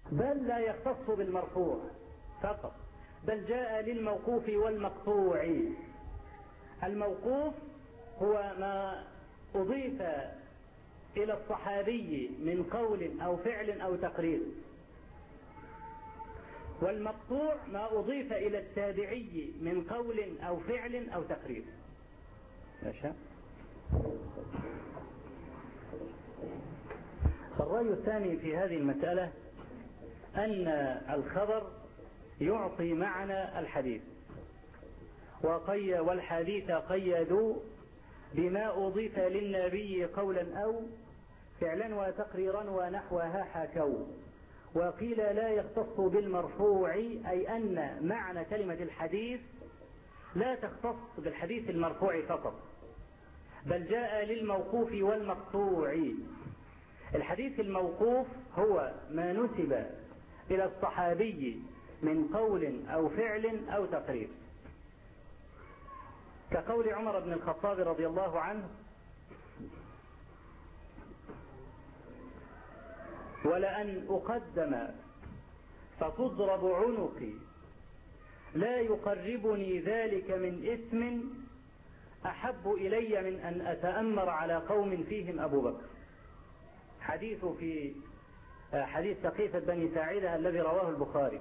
بل لا يختص بالمرفوع فقط، بل جاء للموقوف والمقطوع. الموقوف هو ما أضيف إلى الصحابي من قول أو فعل أو تقرير، والمقطوع ما أضيف إلى التابعي من قول أو فعل أو تقرير. الرأي الثاني في هذه المسألة أن الخبر يعطي معنى الحديث، والحديث قيدوا بما أضيف للنبي قولا أو فعلا وتقريرا ونحوها حكوا. وقيل لا يختص بالمرفوع، أي أن معنى كلمة الحديث لا تختص بالحديث المرفوع فقط، بل جاء للموقوف والمقطوع. الحديث الموقوف هو ما نسب إلى الصحابي من قول أو فعل أو تقرير، كقول عمر بن الخطاب رضي الله عنه: ولأن أقدم فتضرب عنقي لا يقربني ذلك من إثم أحب إلي من أن أتأمر على قوم فيهم أبو بكر. حديث في حديث سقيفة بني ساعدة الذي رواه البخاري،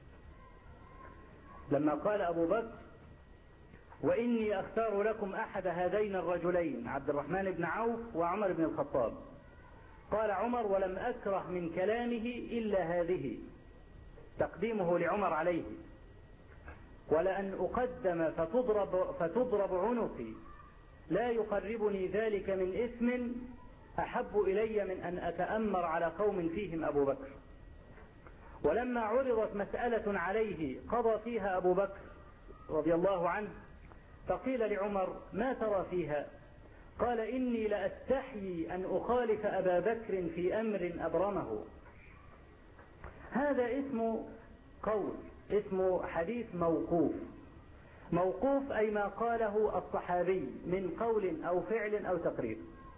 لما قال أبو بكر: وإني أختار لكم أحد هذين الرجلين، عبد الرحمن بن عوف وعمر بن الخطاب. قال عمر: ولم أكره من كلامه إلا هذه، تقديمه لعمر عليه: ولأن أقدم فتضرب عنقي لا يقربني ذلك من إثم أحب إلي من أن أتأمر على قوم فيهم أبو بكر. ولما عرضت مسألة عليه قضى فيها أبو بكر رضي الله عنه، فقيل لعمر: ما ترى فيها؟ قال: إني لأستحيي أن أخالف أبا بكر في أمر أبرمه. هذا اسم قول، اسم حديث موقوف. موقوف أي ما قاله الصحابي من قول أو فعل أو تقرير.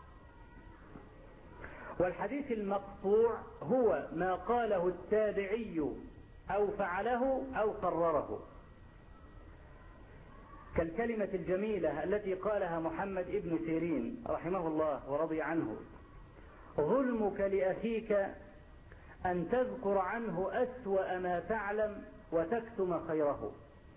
والحديث المقطوع هو ما قاله التابعي أو فعله أو قرره، كالكلمة الجميلة التي قالها محمد ابن سيرين رحمه الله ورضي عنه: ظلمك لأخيك أن تذكر عنه أسوأ ما تعلم وتكتم خيره.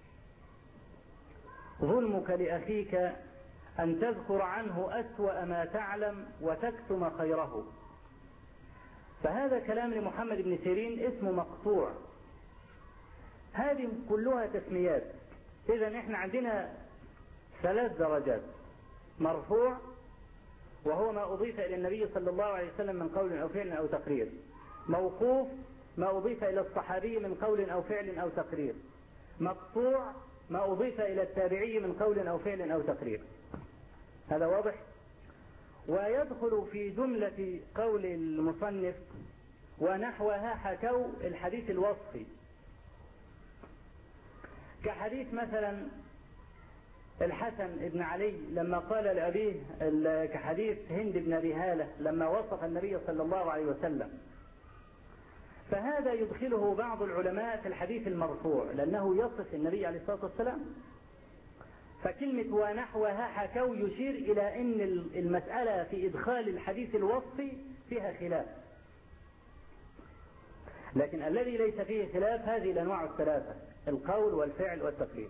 ظلمك لأخيك أن تذكر عنه أسوأ ما تعلم وتكتم خيره. فهذا كلام لمحمد بن سيرين اسمه مقطوع. هذه كلها تسميات. إذن احنا عندنا 3 درجات: مرفوع وهو ما أضيف إلى النبي صلى الله عليه وسلم من قول أو فعل أو تقرير. موقوف ما أضيف إلى الصحابي من قول أو فعل أو تقرير. مقطوع ما أضيف إلى التابعي من قول أو فعل أو تقرير. هذا واضح؟ ويدخل في جملة قول المصنف ونحوها حكوا الحديث الوصفي، كحديث مثلا الحسن بن علي لما قال لأبيه، كحديث هند بن أبي هالة لما وصف النبي صلى الله عليه وسلم. فهذا يدخله بعض العلماء في الحديث المرفوع لأنه يصف النبي عليه الصلاة والسلام. فكلمة ونحوها حكوا يشير إلى أن المسألة في إدخال الحديث الوصفي فيها خلاف، لكن الذي ليس فيه خلاف هذه الأنواع 3: القول والفعل والتقرير.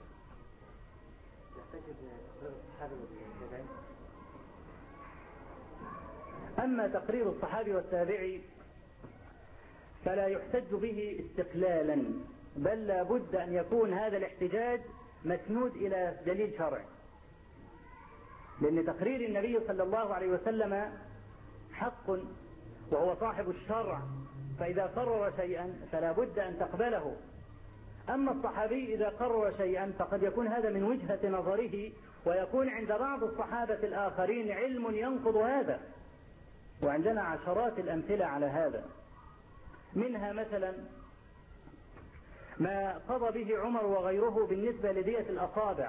أما تقرير الصحابي والتابعي فلا يحتج به استقلالا، بل لا بد أن يكون هذا الاحتجاج مسنود إلى دليل شرعي، لأن تقرير النبي صلى الله عليه وسلم حق وهو صاحب الشرع، فإذا قرر شيئا فلا بد أن تقبله. أما الصحابي إذا قرر شيئا فقد يكون هذا من وجهة نظره، ويكون عند بعض الصحابة الآخرين علم ينقض هذا، وعندنا عشرات الأمثلة على هذا. منها مثلا ما قضى به عمر وغيره بالنسبة لدية الأصابع،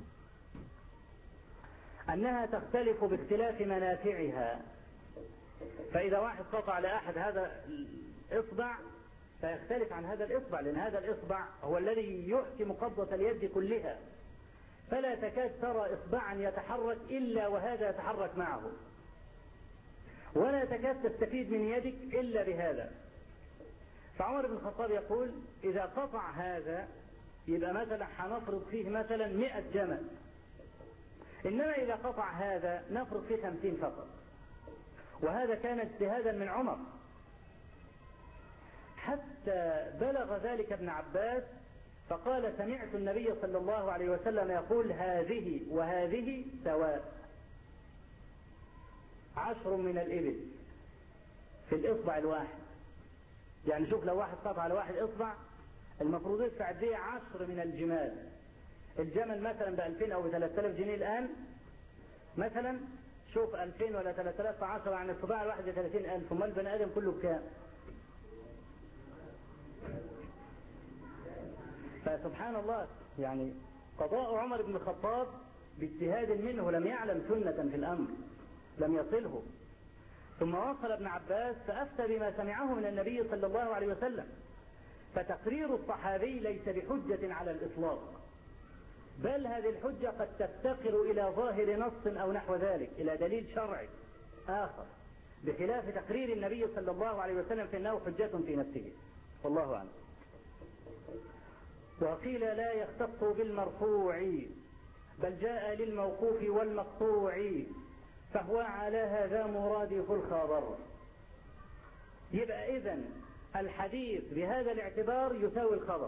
أنها تختلف باختلاف منافعها. فإذا واحد قطع لأحد هذا الإصبع فيختلف عن هذا الإصبع، لأن هذا الإصبع هو الذي يحكم قبضة اليد كلها، فلا تكاد ترى إصبعا يتحرك إلا وهذا يتحرك معه، ولا تكاد تستفيد من يدك إلا بهذا. فعمر بن الخطاب يقول إذا قطع هذا يبقى مثلا هنفرض فيه مثلا 100 جمل، إنما إذا قطع هذا نفرض فيه 50 فقط. وهذا كان اجتهادا من عمر، حتى بلغ ذلك ابن عباس فقال سمعت النبي صلى الله عليه وسلم يقول هذه وهذه سواء، 10 من الإبل في الإصبع الواحد. يعني شوف لو واحد قطع على واحد إصبع المفروض يدفع دي 10 من الجمال. الجمل مثلا ب2000 أو ب3000 جنيه الآن مثلا، شوف 2000 ولا 3000 في 10 يعني الصباع الواحد ب30,000، امال البني آدم كله بكام؟ فسبحان الله، يعني قضاء عمر بن الخطاب باجتهاد منه، لم يعلم سنة في الأمر، لم يصله. ثم وصل ابن عباس فأفتى بما سمعه من النبي صلى الله عليه وسلم. فتقرير الصحابي ليس بحجة على الإطلاق، بل هذه الحجة قد تفتقر إلى ظاهر نص أو نحو ذلك، إلى دليل شرعي آخر، بخلاف تقرير النبي صلى الله عليه وسلم فإنه حجة في نفسه، والله أعلم. وقيل لا يختص بالمرفوع بل جاء للموقوف والمقطوع، فهو على هذا مرادف الخبر. يبقى إذن الحديث بهذا الاعتبار يساوي الخبر،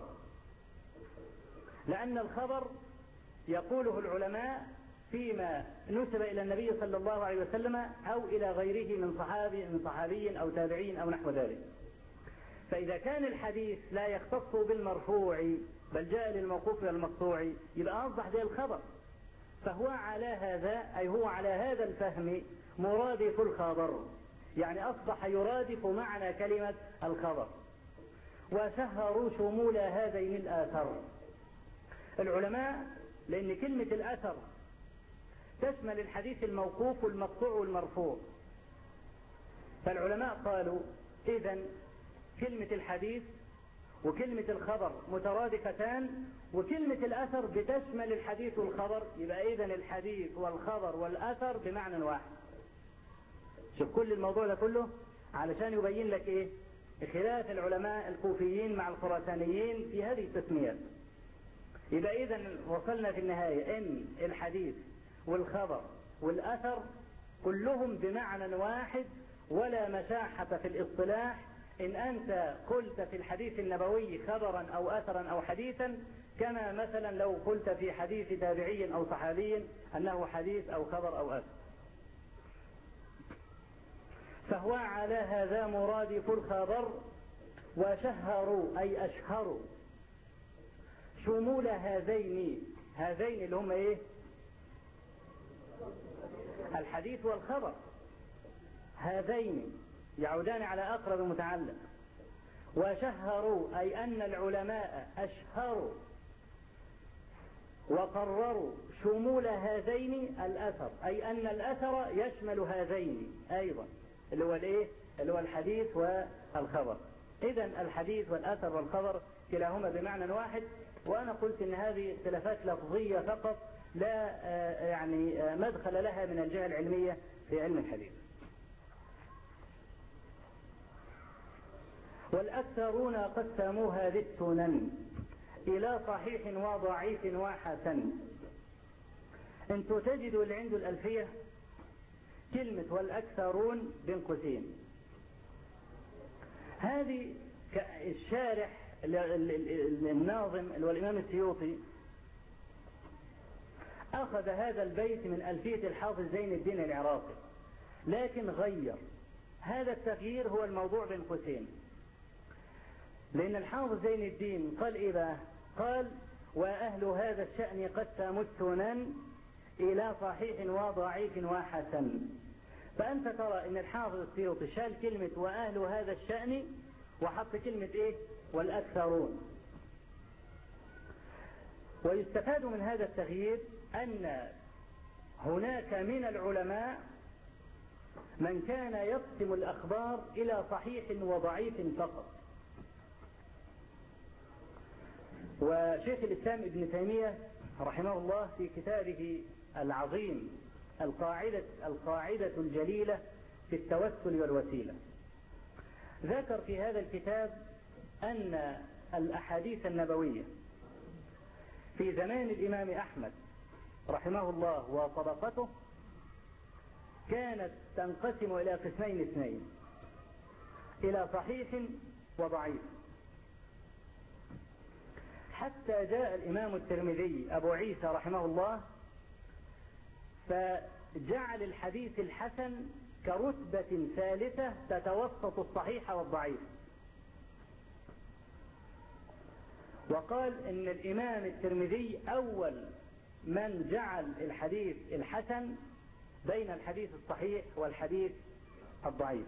لأن الخبر يقوله العلماء فيما نسب إلى النبي صلى الله عليه وسلم أو إلى غيره من صحابي أو تابعين أو نحو ذلك. فإذا كان الحديث لا يختص بالمرفوع بل جاء للموقوف والمقطوع يبقى أصبح زي الخبر، فهو على هذا، أي هو على هذا الفهم مرادف الخبر، يعني أصبح يرادف معنى كلمة الخبر. وسهروا شمول هذين الآثر. العلماء لأن كلمة الأثر تشمل الحديث الموقوف والمقطوع والمرفوع، فالعلماء قالوا إذن كلمة الحديث وكلمة الخبر مترادفتان، وكلمة الأثر بتشمل الحديث والخبر، يبقى إذن الحديث والخبر والأثر بمعنى واحد. شوف كل الموضوع ده كله علشان يبين لك إيه خلاف العلماء الكوفيين مع الخراسانيين في هذه التسميات. يبقى إذن وصلنا في النهاية إن الحديث والخبر والأثر كلهم بمعنى واحد، ولا مشاحة في الاصطلاح. إن أنت قلت في الحديث النبوي خبرا أو أثرا أو حديثا، كما مثلا لو قلت في حديث تابعي أو صحابي أنه حديث أو خبر أو أثر. فهو على هذا مرادف الخبر. وشهروا أي أشهروا شمول هذين اللي هم إيه؟ الحديث والخبر، هذين يعودان على أقرب متعلق. وشهروا أي أن العلماء أشهروا وقرروا شمول هذين الأثر، أي أن الأثر يشمل هذين أيضا، اللي هو الإيه؟ اللي هو الحديث والخبر. إذن الحديث والأثر والخبر كلاهما بمعنى واحد. وأنا قلت إن هذه اختلافات لفظية فقط، لا يعني مدخل لها من الجهة العلمية في علم الحديث. والأكثرون قسموا هذه السنن إلى صحيح وضعيف وحسن. انتوا تجدوا اللي عنده الألفية كلمة والأكثرون بين قوسين. هذه الشارح الناظم اللي هو الإمام السيوطي أخذ هذا البيت من ألفية الحافظ زين الدين العراقي، لكن غير. هذا التغيير هو الموضوع بين قوسين، لأن الحافظ زين الدين قال إيه بقى؟ قال وأهل هذا الشأن قسموا السنن إلى صحيح وضعيف وحسن. فأنت ترى إن الحافظ السيوطي شال كلمة وأهل هذا الشأن وحط كلمة إيه؟ والأكثرون. ويستفاد من هذا التغيير أن هناك من العلماء من كان يقسم الأخبار إلى صحيح وضعيف فقط، وشيخ الإسلام ابن تيمية رحمه الله في كتابه العظيم القاعدة الجليلة في التوسل والوسيلة ذكر في هذا الكتاب أن الأحاديث النبوية في زمان الإمام أحمد رحمه الله وطبقته كانت تنقسم إلى قسمين اثنين، إلى صحيح وضعيف، حتى جاء الإمام الترمذي أبو عيسى رحمه الله فجعل الحديث الحسن كرتبة ثالثة تتوسط الصحيح والضعيف، وقال إن الإمام الترمذي أول من جعل الحديث الحسن بين الحديث الصحيح والحديث الضعيف.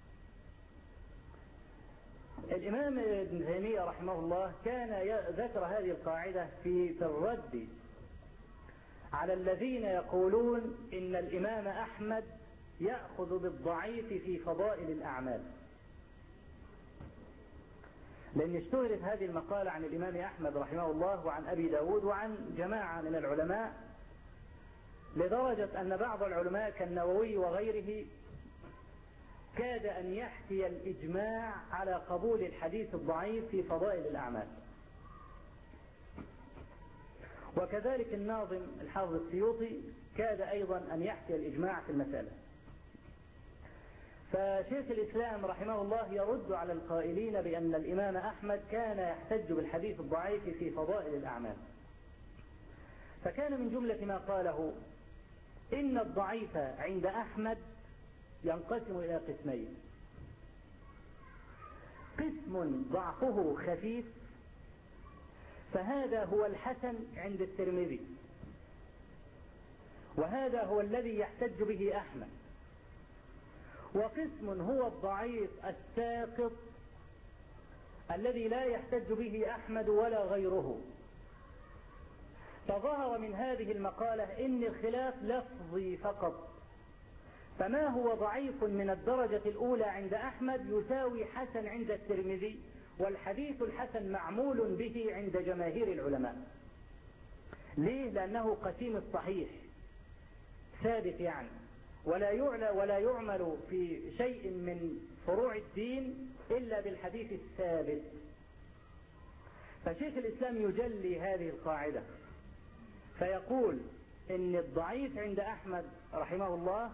الإمام ابن تيمية رحمه الله كان ذكر هذه القاعدة في الرد على الذين يقولون إن الإمام أحمد يأخذ بالضعيف في فضائل الأعمال، لأن اشتهرت هذه المقالة عن الإمام أحمد رحمه الله وعن أبي داود وعن جماعة من العلماء، لدرجة أن بعض العلماء كالنووي وغيره كاد أن يحكي الإجماع على قبول الحديث الضعيف في فضائل الأعمال. وكذلك الناظم الحافظ السيوطي كاد أيضا أن يحكي الإجماع في المسألة. فشيخ الإسلام رحمه الله يرد على القائلين بأن الإمام أحمد كان يحتج بالحديث الضعيف في فضائل الأعمال، فكان من جملة ما قاله إن الضعيف عند أحمد ينقسم إلى قسمين: قسم ضعفه خفيف فهذا هو الحسن عند الترمذي، وهذا هو الذي يحتج به أحمد، وقسم هو الضعيف الساقط الذي لا يحتج به أحمد ولا غيره. فظهر من هذه المقالة إن الخلاف لفظي فقط، فما هو ضعيف من الدرجة الأولى عند أحمد يساوي حسن عند الترمذي، والحديث الحسن معمول به عند جماهير العلماء. ليه؟ لأنه قسيم الصحيح ثابت يعني، ولا يعمل في شيء من فروع الدين إلا بالحديث الثابت. فشيخ الإسلام يجلي هذه القاعدة فيقول إن الضعيف عند أحمد رحمه الله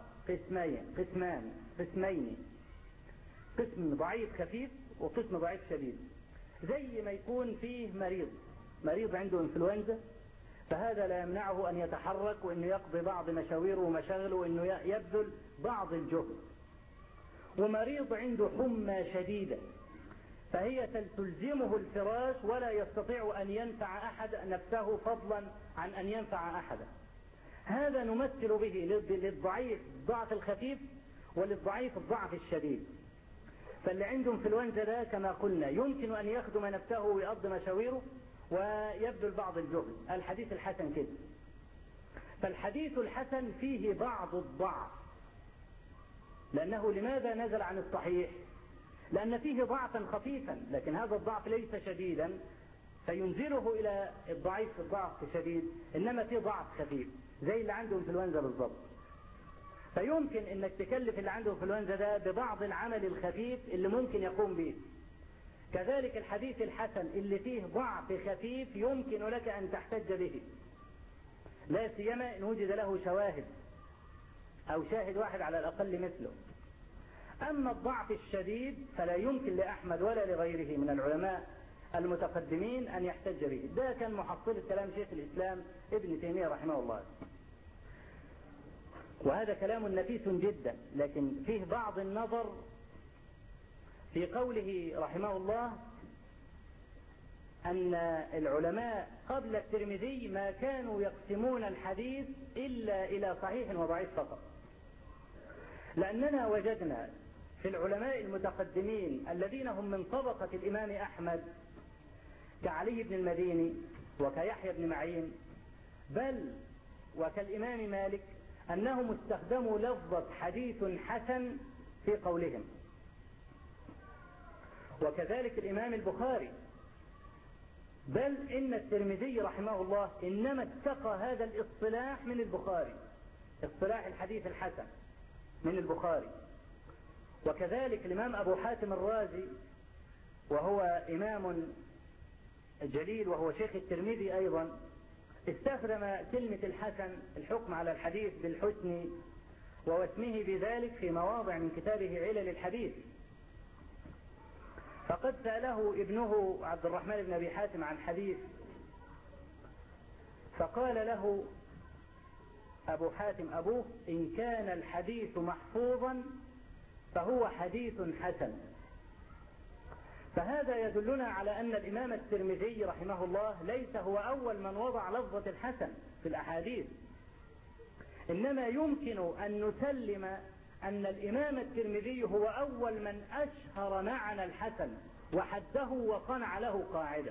قسمين: قسم ضعيف خفيف وقسم ضعيف شديد. زي ما يكون فيه مريض عنده انفلونزا، فهذا لا يمنعه أن يتحرك وأنه يقضي بعض مشاويره ومشاغله وأنه يبذل بعض الجهد، ومريض عنده حمى شديدة فهي تلزمه الفراش ولا يستطيع أن ينفع أحد نفسه فضلا عن أن ينفع أحدا. هذا نمثل به للضعيف الضعف الخفيف وللضعيف الضعف الشديد. فاللي عنده انفلونزا ده كما قلنا يمكن أن يخدم نفسه ويقضي مشاويره ويبذل بعض الجهد. الحديث الحسن كده. فالحديث الحسن فيه بعض الضعف، لأنه لماذا نزل عن الصحيح؟ لأن فيه ضعفا خفيفا، لكن هذا الضعف ليس شديدا فينزله إلى الضعيف في الضعف شديد، إنما فيه ضعف خفيف زي اللي عنده انفلونزا بالضبط. فيمكن انك تكلف اللي عنده انفلونزا ده ببعض العمل الخفيف اللي ممكن يقوم به. كذلك الحديث الحسن اللي فيه ضعف خفيف يمكن لك ان تحتج به، لا سيما ان وجد له شواهد او شاهد واحد على الاقل مثله. اما الضعف الشديد فلا يمكن لاحمد ولا لغيره من العلماء المتقدمين ان يحتج به. ده كان محصل كلام شيخ الاسلام ابن تيمية رحمه الله، وهذا كلام نفيس جدا، لكن فيه بعض النظر في قوله رحمه الله أن العلماء قبل الترمذي ما كانوا يقسمون الحديث إلا إلى صحيح وضعيف فقط، لأننا وجدنا في العلماء المتقدمين الذين هم من طبقة الإمام أحمد كعلي بن المديني وكيحيى بن معين بل وكالإمام مالك أنهم استخدموا لفظة حديث حسن في قولهم. وكذلك الإمام البخاري بل إن الترمذي رحمه الله إنما اتقى هذا الاصطلاح من البخاري، اصطلاح الحديث الحسن من البخاري. وكذلك الإمام أبو حاتم الرازي وهو إمام جليل وهو شيخ الترمذي أيضا استخدم كلمة الحسن الحكم على الحديث بالحسن ووسمه بذلك في مواضع من كتابه علل الحديث. فقد سأله ابنه عبد الرحمن بن أبي حاتم عن حديث، فقال له أبو حاتم أبوه: إن كان الحديث محفوظا فهو حديث حسن. فهذا يدلنا على أن الإمام الترمذي رحمه الله ليس هو أول من وضع لفظة الحسن في الأحاديث، إنما يمكن أن نسلم أن الإمام الترمذي هو أول من أشهر معنى الحسن وحده وصنع له قاعدة.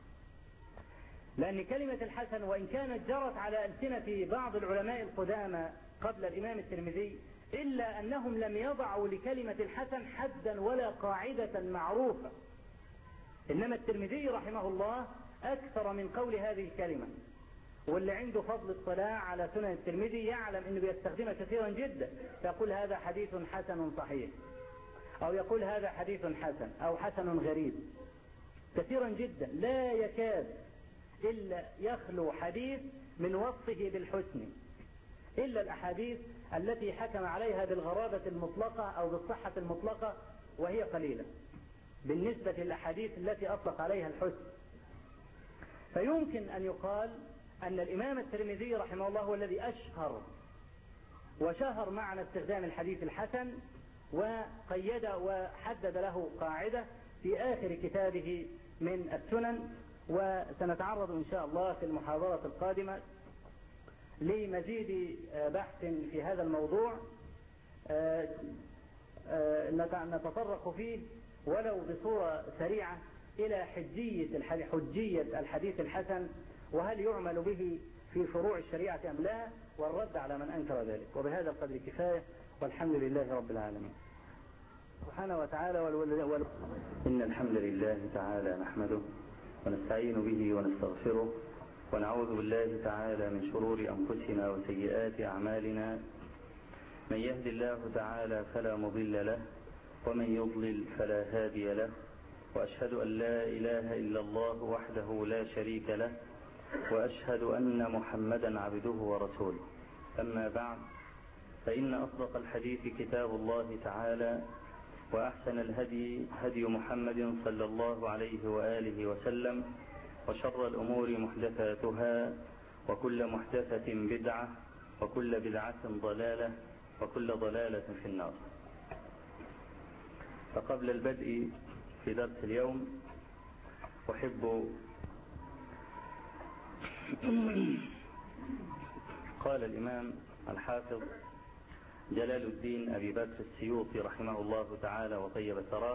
لأن كلمة الحسن وإن كانت جرت على ألسنة بعض العلماء القدامى قبل الإمام الترمذي، إلا أنهم لم يضعوا لكلمة الحسن حدا ولا قاعدة معروفة. إنما الترمذي رحمه الله أكثر من قول هذه الكلمة، واللي عنده فضل اطلاع على سنن الترمذي يعلم أنه بيستخدمها كثيرا جدا. يقول هذا حديث حسن صحيح، أو يقول هذا حديث حسن أو حسن غريب، كثيرا جدا. لا يكاد إلا يخلو حديث من وصفه بالحسن، إلا الأحاديث التي حكم عليها بالغرابة المطلقة أو بالصحة المطلقة، وهي قليلة بالنسبة للأحاديث التي أطلق عليها الحسن. فيمكن أن يقال أن الإمام الترمذي رحمه الله هو الذي أشهر وشهر معنى استخدام الحديث الحسن، وقيد وحدد له قاعدة في آخر كتابه من السنن. وسنتعرض إن شاء الله في المحاضرة القادمة لمزيد بحث في هذا الموضوع نتطرق فيه ولو بصورة سريعة إلى حجية الحديث الحسن، وهل يعمل به في فروع الشريعة أم لا، والرد على من أنكر ذلك. وبهذا القدر كفاية، والحمد لله رب العالمين سبحانه وتعالى. إن الحمد لله تعالى نحمده ونستعين به ونستغفره، ونعوذ بالله تعالى من شرور أنفسنا وسيئات أعمالنا. من يهد الله تعالى فلا مضل له، ومن يضلل فلا هادي له. وأشهد أن لا إله إلا الله وحده لا شريك له، وأشهد أن محمدا عبده ورسوله. أما بعد، فإن أصدق الحديث كتاب الله تعالى، وأحسن الهدي هدي محمد صلى الله عليه وآله وسلم، وشر الأمور محدثاتها، وكل محدثة بدعة، وكل بدعة ضلالة، وكل ضلالة في النار. فقبل البدء في درس اليوم أحب قال الإمام الحافظ جلال الدين أبي بكر السيوطي رحمه الله تعالى وطيب ثراه،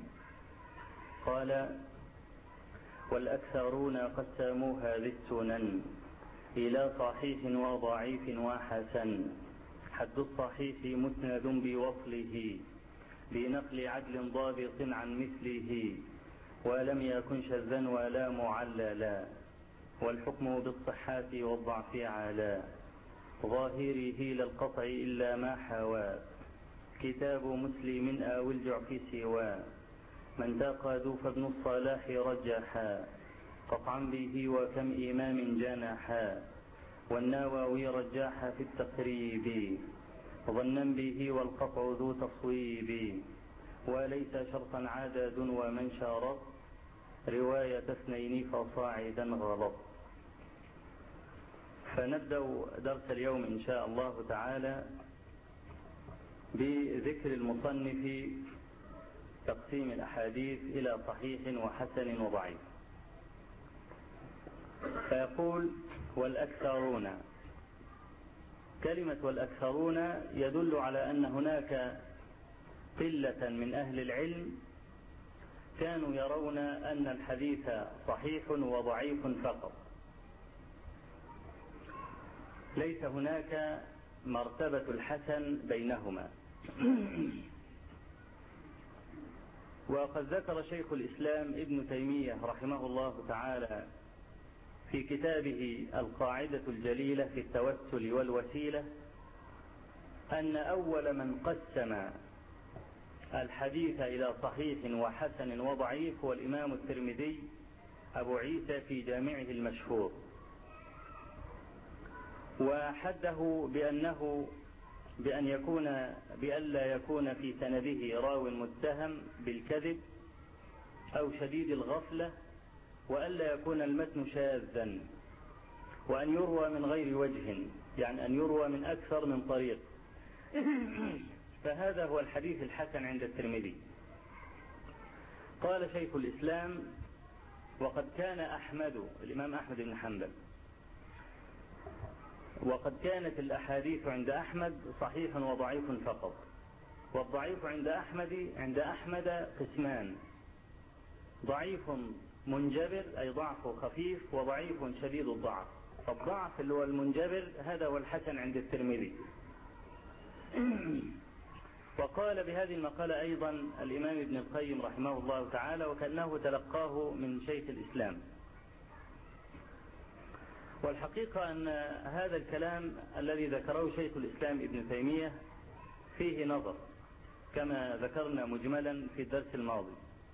قال: والأكثرون قسموا هذه السنن إلى صحيح وضعيف وحسن. حد الصحيح مسند بوصله بنقل عدل ضابط عن مثله، ولم يكن شذا ولا معللا، والحكم بالصحة والضعف على ظاهره للقطع إلا ما حوى. كتاب مسلم أو الجعف سوى من تقاد فابن الصلاح رجحا، قطعا به وكم إمام جنحا. والنووي رجح في التقريب ظنا به والقطع ذو تصويب، وليس شرطا عدد ومن شرط رواية اثنين فصاعدا غلط. فنبدأ درس اليوم إن شاء الله تعالى بذكر المصنف تقسيم الأحاديث إلى صحيح وحسن وضعيف. فيقول: والأكثرون. كلمة والأكثرون يدل على أن هناك قلة من أهل العلم كانوا يرون أن الحديث صحيح وضعيف فقط، ليس هناك مرتبة الحسن بينهما. وقد ذكر شيخ الإسلام ابن تيمية رحمه الله تعالى في كتابه القاعدة الجليلة في التوسل والوسيلة أن أول من قسم الحديث إلى صحيح وحسن وضعيف هو الإمام الترمذي أبو عيسى في جامعه المشهور، وحده بألا يكون في سنده راو متهم بالكذب أو شديد الغفلة، وألا يكون المتن شاذا، وأن يروى من غير وجه، يعني أن يروى من أكثر من طريق. فهذا هو الحديث الحسن عند الترمذي. قال شيخ الإسلام: وقد كان الإمام أحمد بن حنبل، وقد كانت الأحاديث عند أحمد صحيح وضعيف فقط، والضعيف عند أحمد قسمان: ضعيف منجبر أي ضعف خفيف، وضعيف شديد الضعف. فالضعف اللي هو المنجبر هذا هو الحسن عند الترمذي. وقال بهذه المقالة أيضا الإمام ابن القيم رحمه الله تعالى، وكأنه تلقاه من شيخ الإسلام. والحقيقة أن هذا الكلام الذي ذكره شيخ الإسلام ابن تيمية فيه نظر كما ذكرنا مجملا في الدرس الماضي.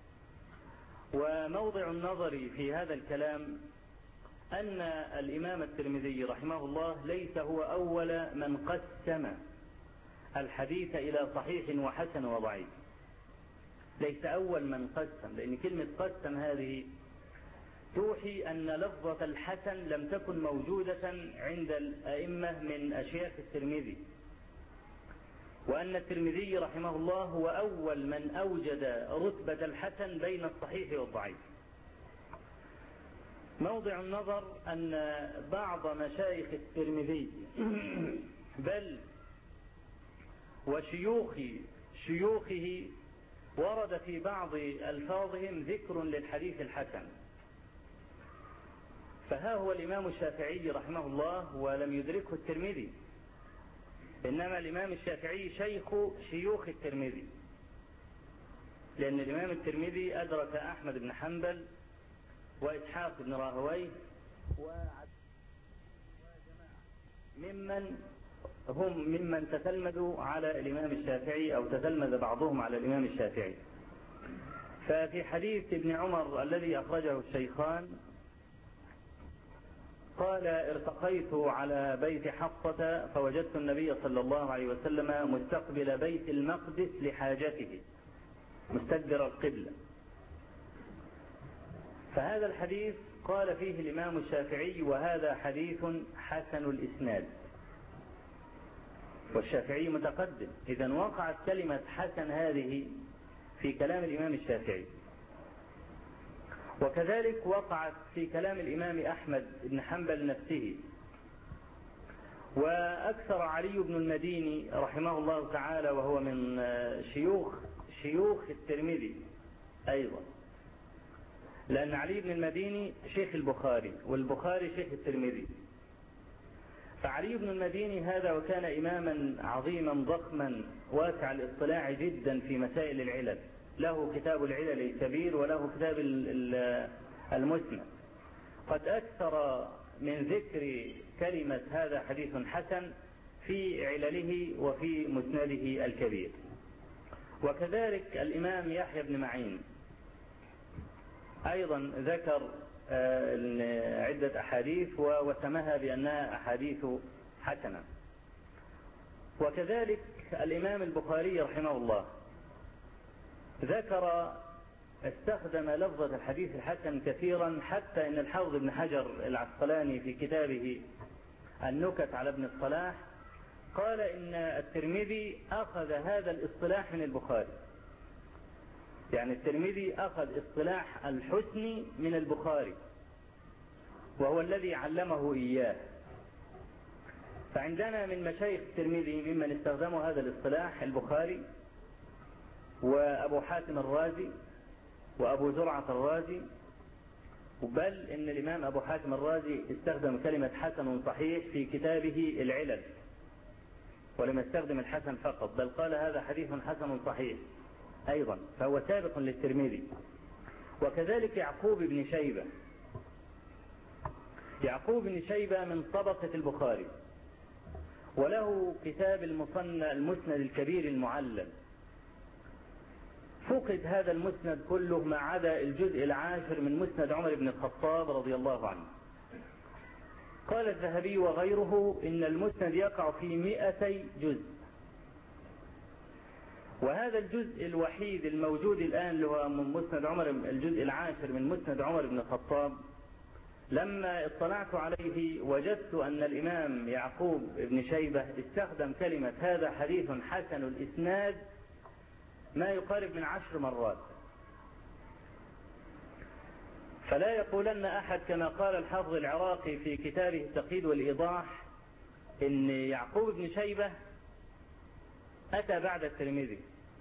وموضع النظر في هذا الكلام أن الإمام الترمذي رحمه الله ليس هو أول من قسم الحديث إلى صحيح وحسن وضعيف، ليس أول من قسم، لأن كلمة قسم هذه توحي أن لفظة الحسن لم تكن موجودة عند الأئمة من أشياخ الترمذي، وأن الترمذي رحمه الله هو أول من أوجد رتبة الحسن بين الصحيح والضعيف. موضع النظر أن بعض مشايخ الترمذي بل وشيوخه ورد في بعض ألفاظهم ذكر للحديث الحسن. فها هو الإمام الشافعي رحمه الله ولم يدركه الترمذي، إنما الإمام الشافعي شيوخ الترمذي، لأن الإمام الترمذي أدرك أحمد بن حنبل وإسحاق بن راهويه وجماعة ممن تتلمذوا على الإمام الشافعي، أو تتلمذ بعضهم على الإمام الشافعي. ففي حديث ابن عمر الذي أخرجه الشيخان قال: ارتقيت على بيت حفصة فوجدت النبي صلى الله عليه وسلم مستقبل بيت المقدس لحاجته مستدبر القبلة. فهذا الحديث قال فيه الإمام الشافعي: وهذا حديث حسن الإسناد. والشافعي متقدم، إذن وقعت كلمة حسن هذه في كلام الإمام الشافعي. وكذلك وقعت في كلام الإمام أحمد بن حنبل نفسه. وأكثر علي بن المديني رحمه الله تعالى، وهو من شيوخ الترمذي أيضا، لأن علي بن المديني شيخ البخاري والبخاري شيخ الترمذي. فعلي بن المديني هذا وكان إماما عظيما ضخما واسع الاطلاع جدا في مسائل العلل، له كتاب العلل الكبير وله كتاب المسند. قد أكثر من ذكر كلمة هذا حديث حسن في علله وفي مسنده الكبير. وكذلك الإمام يحيى بن معين أيضا ذكر عدة أحاديث وسمها بأنها أحاديث حسنة. وكذلك الإمام البخاري رحمه الله استخدم لفظة الحديث الحسن كثيرا، حتى إن الحافظ ابن حجر العسقلاني في كتابه النكت على ابن الصلاح قال إن الترمذي أخذ هذا الاصطلاح من البخاري، يعني الترمذي أخذ اصطلاح الحسن من البخاري وهو الذي علمه إياه. فعندنا من مشايخ الترمذي ممن استخدموا هذا الاصطلاح البخاري وأبو حاتم الرازي وأبو زرعة الرازي، بل إن الإمام أبو حاتم الرازي استخدم كلمة حسن صحيح في كتابه العلل، ولم يستخدم الحسن فقط، بل قال هذا حديث حسن صحيح. أيضا، فهو سابق للترمذي. وكذلك يعقوب بن شيبة. يعقوب بن شيبة من طبقة البخاري، وله كتاب المسند الكبير المعلم. فقد هذا المسند كله ما عدا الجزء 10 من مسند عمر بن الخطاب رضي الله عنه. قال الذهبي وغيره إن المسند يقع في 200 جزء، وهذا الجزء الوحيد الموجود الآن اللي هو من مسند عمر، الجزء 10 من مسند عمر بن الخطاب، لما اطلعت عليه وجدت أن الإمام يعقوب بن شيبة استخدم كلمة هذا حديث حسن الإسناد ما يقارب من 10 مرات. فلا يقولن أحد كما قال الحافظ العراقي في كتابه التقييد والإيضاح إن يعقوب بن شيبة أتى بعد الترمذي،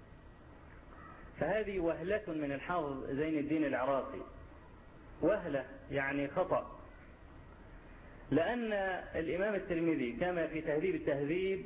فهذه وهلة من الحافظ زين الدين العراقي، وهلة يعني خطأ، لأن الإمام الترمذي كما في تهذيب التهذيب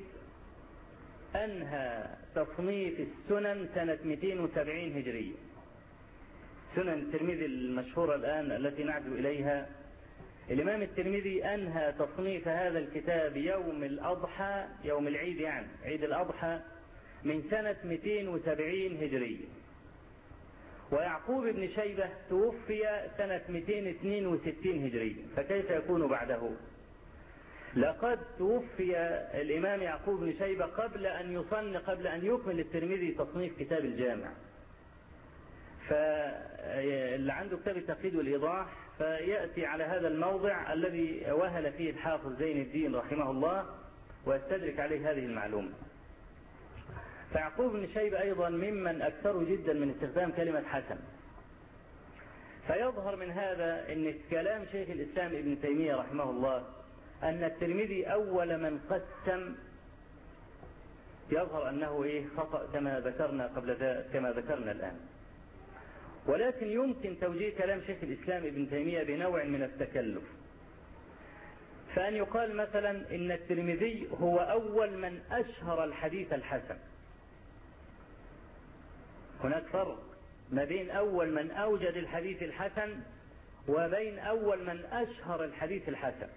أنهى تصنيف السنن سنة 270 هجرية. سنن الترمذي المشهورة الآن التي نعد إليها، الإمام الترمذي أنهى تصنيف هذا الكتاب يوم الأضحى، يوم العيد يعني عيد الأضحى، من سنة 270 هجرية. ويعقوب بن شيبة توفي سنة 262 هجرية، فكيف يكون بعده؟ لقد توفي الإمام يعقوب بن شيبة قبل أن يكمل الترمذي تصنيف كتاب الجامع. فاللي عنده كتاب التقييد والإيضاح فيأتي على هذا الموضع الذي وهل فيه الحافظ زين الدين رحمه الله ويستدرك عليه هذه المعلومة. فيعقوب بن شيبة أيضا ممن أكثروا جدا من استخدام كلمة حسن. فيظهر من هذا أن كلام شيخ الإسلام ابن تيمية رحمه الله أن الترمذي أول من قسم، يظهر أنه خطأ كما ذكرنا قبل ذلك، كما ذكرنا الآن. ولكن يمكن توجيه كلام شيخ الإسلام ابن تيمية بنوع من التكلف، فأن يقال مثلا إن الترمذي هو أول من أشهر الحديث الحسن. هناك فرق ما بين أول من أوجد الحديث الحسن وبين أول من أشهر الحديث الحسن.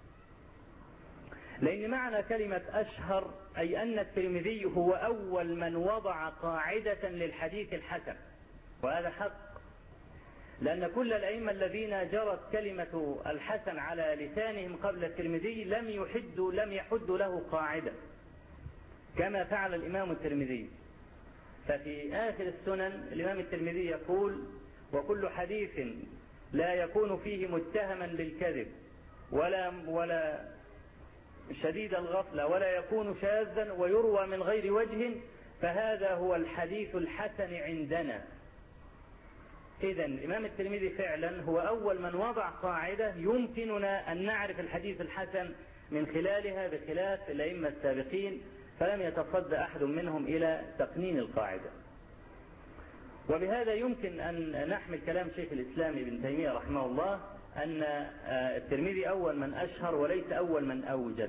لأن معنى كلمة أشهر أي أن الترمذي هو أول من وضع قاعدة للحديث الحسن، وهذا حق، لأن كل الأئمة الذين جرت كلمة الحسن على لسانهم قبل الترمذي لم يحدوا له قاعدة كما فعل الإمام الترمذي. ففي آخر السنن الإمام الترمذي يقول: وكل حديث لا يكون فيه متهما بالكذب ولا شديد الغفلة ولا يكون شاذا ويروى من غير وجه فهذا هو الحديث الحسن عندنا. إذن الإمام الترمذي فعلا هو أول من وضع قاعدة يمكننا أن نعرف الحديث الحسن من خلالها، بخلاف الأئمة السابقين فلم يتصدى أحد منهم إلى تقنين القاعدة. وبهذا يمكن أن نحمل كلام شيخ الإسلام ابن تيمية رحمه الله أن الترمذي أول من أشهر وليس أول من أوجد.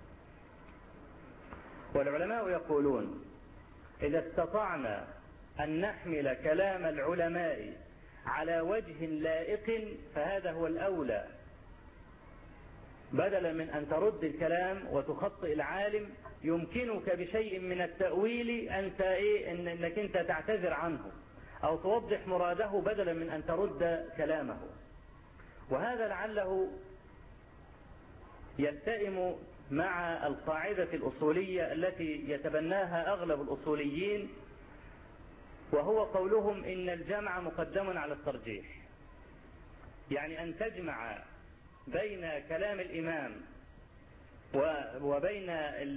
والعلماء يقولون: إذا استطعنا أن نحمل كلام العلماء على وجه لائق فهذا هو الأولى، بدلا من أن ترد الكلام وتخطئ العالم يمكنك بشيء من التأويل أنك أنت تعتذر عنه أو توضح مراده بدلا من أن ترد كلامه. وهذا لعله يلتئم مع القاعدة الأصولية التي يتبناها أغلب الأصوليين، وهو قولهم إن الجمع مقدم على الترجيح. يعني أن تجمع بين كلام الإمام وبين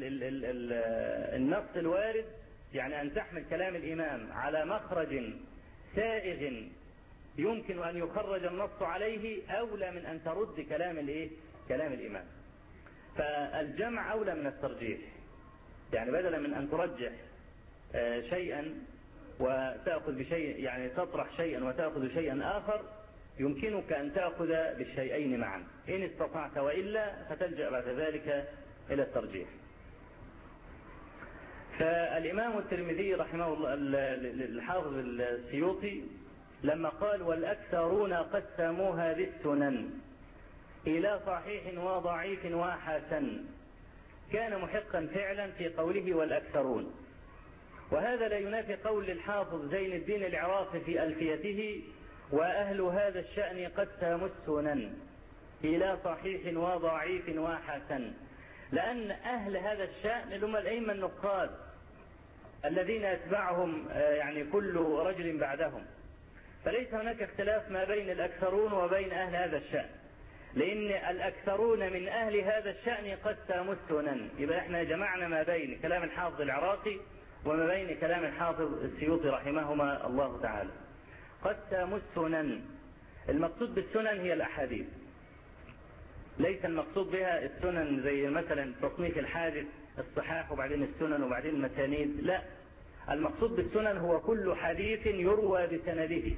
النص الوارد، يعني أن تحمل كلام الإمام على مخرج سائغ يمكن أن يخرج النص عليه أولى من أن ترد كلام الإمام. فالجمع أولى من الترجيح، يعني بدلا من أن ترجح شيئا وتأخذ بشيء، يعني تطرح شيئا وتأخذ شيئا آخر، يمكنك أن تأخذ بالشيئين معا إن استطعت، وإلا فتلجأ بعد ذلك إلى الترجيح. فالإمام الترمذي رحمه الله الحافظ السيوطي لما قال والأكثرون قسموها بالسنن إلى صحيح وضعيف وحسن كان محقا فعلا في قوله والأكثرون، وهذا لا ينافي قول الحافظ زين الدين العراقي في ألفيته وأهل هذا الشأن قسموا السنن إلى صحيح وضعيف وحسن، لأن أهل هذا الشأن هم الأئمة النقاد الذين يتبعهم يعني كل رجل بعدهم، فليس هناك اختلاف ما بين الأكثرون وبين أهل هذا الشأن، لأن الأكثرون من أهل هذا الشأن قسموا السنن. يبقى احنا جمعنا ما بين كلام الحافظ العراقي وما بين كلام الحافظ السيوطي رحمهما الله تعالى. قسموا السنن، المقصود بالسنن هي الأحاديث، ليس المقصود بها السنن زي مثلا تصنيف الحادث الصحاح وبعدين السنن وبعدين المسانيد، لا، المقصود بالسنن هو كل حديث يروى بسنده.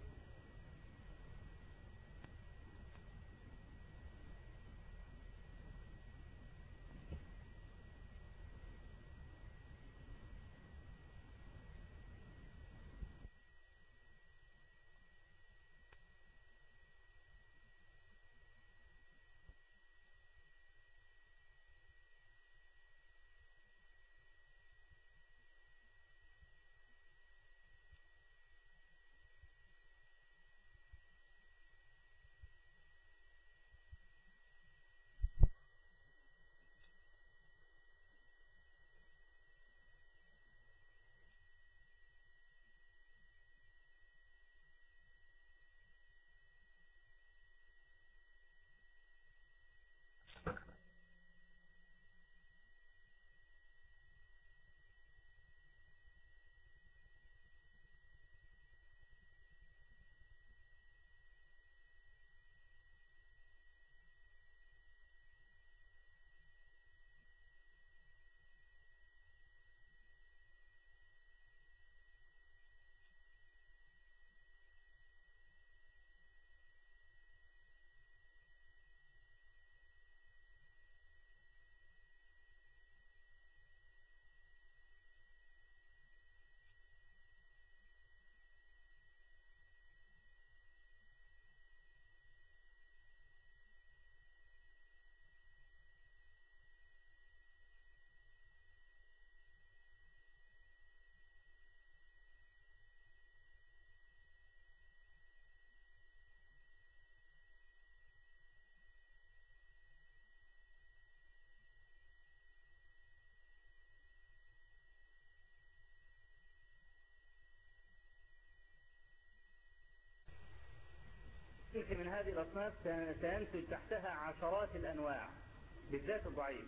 من هذه الأصناف سينتج تحتها عشرات الأنواع، بالذات الضعيف.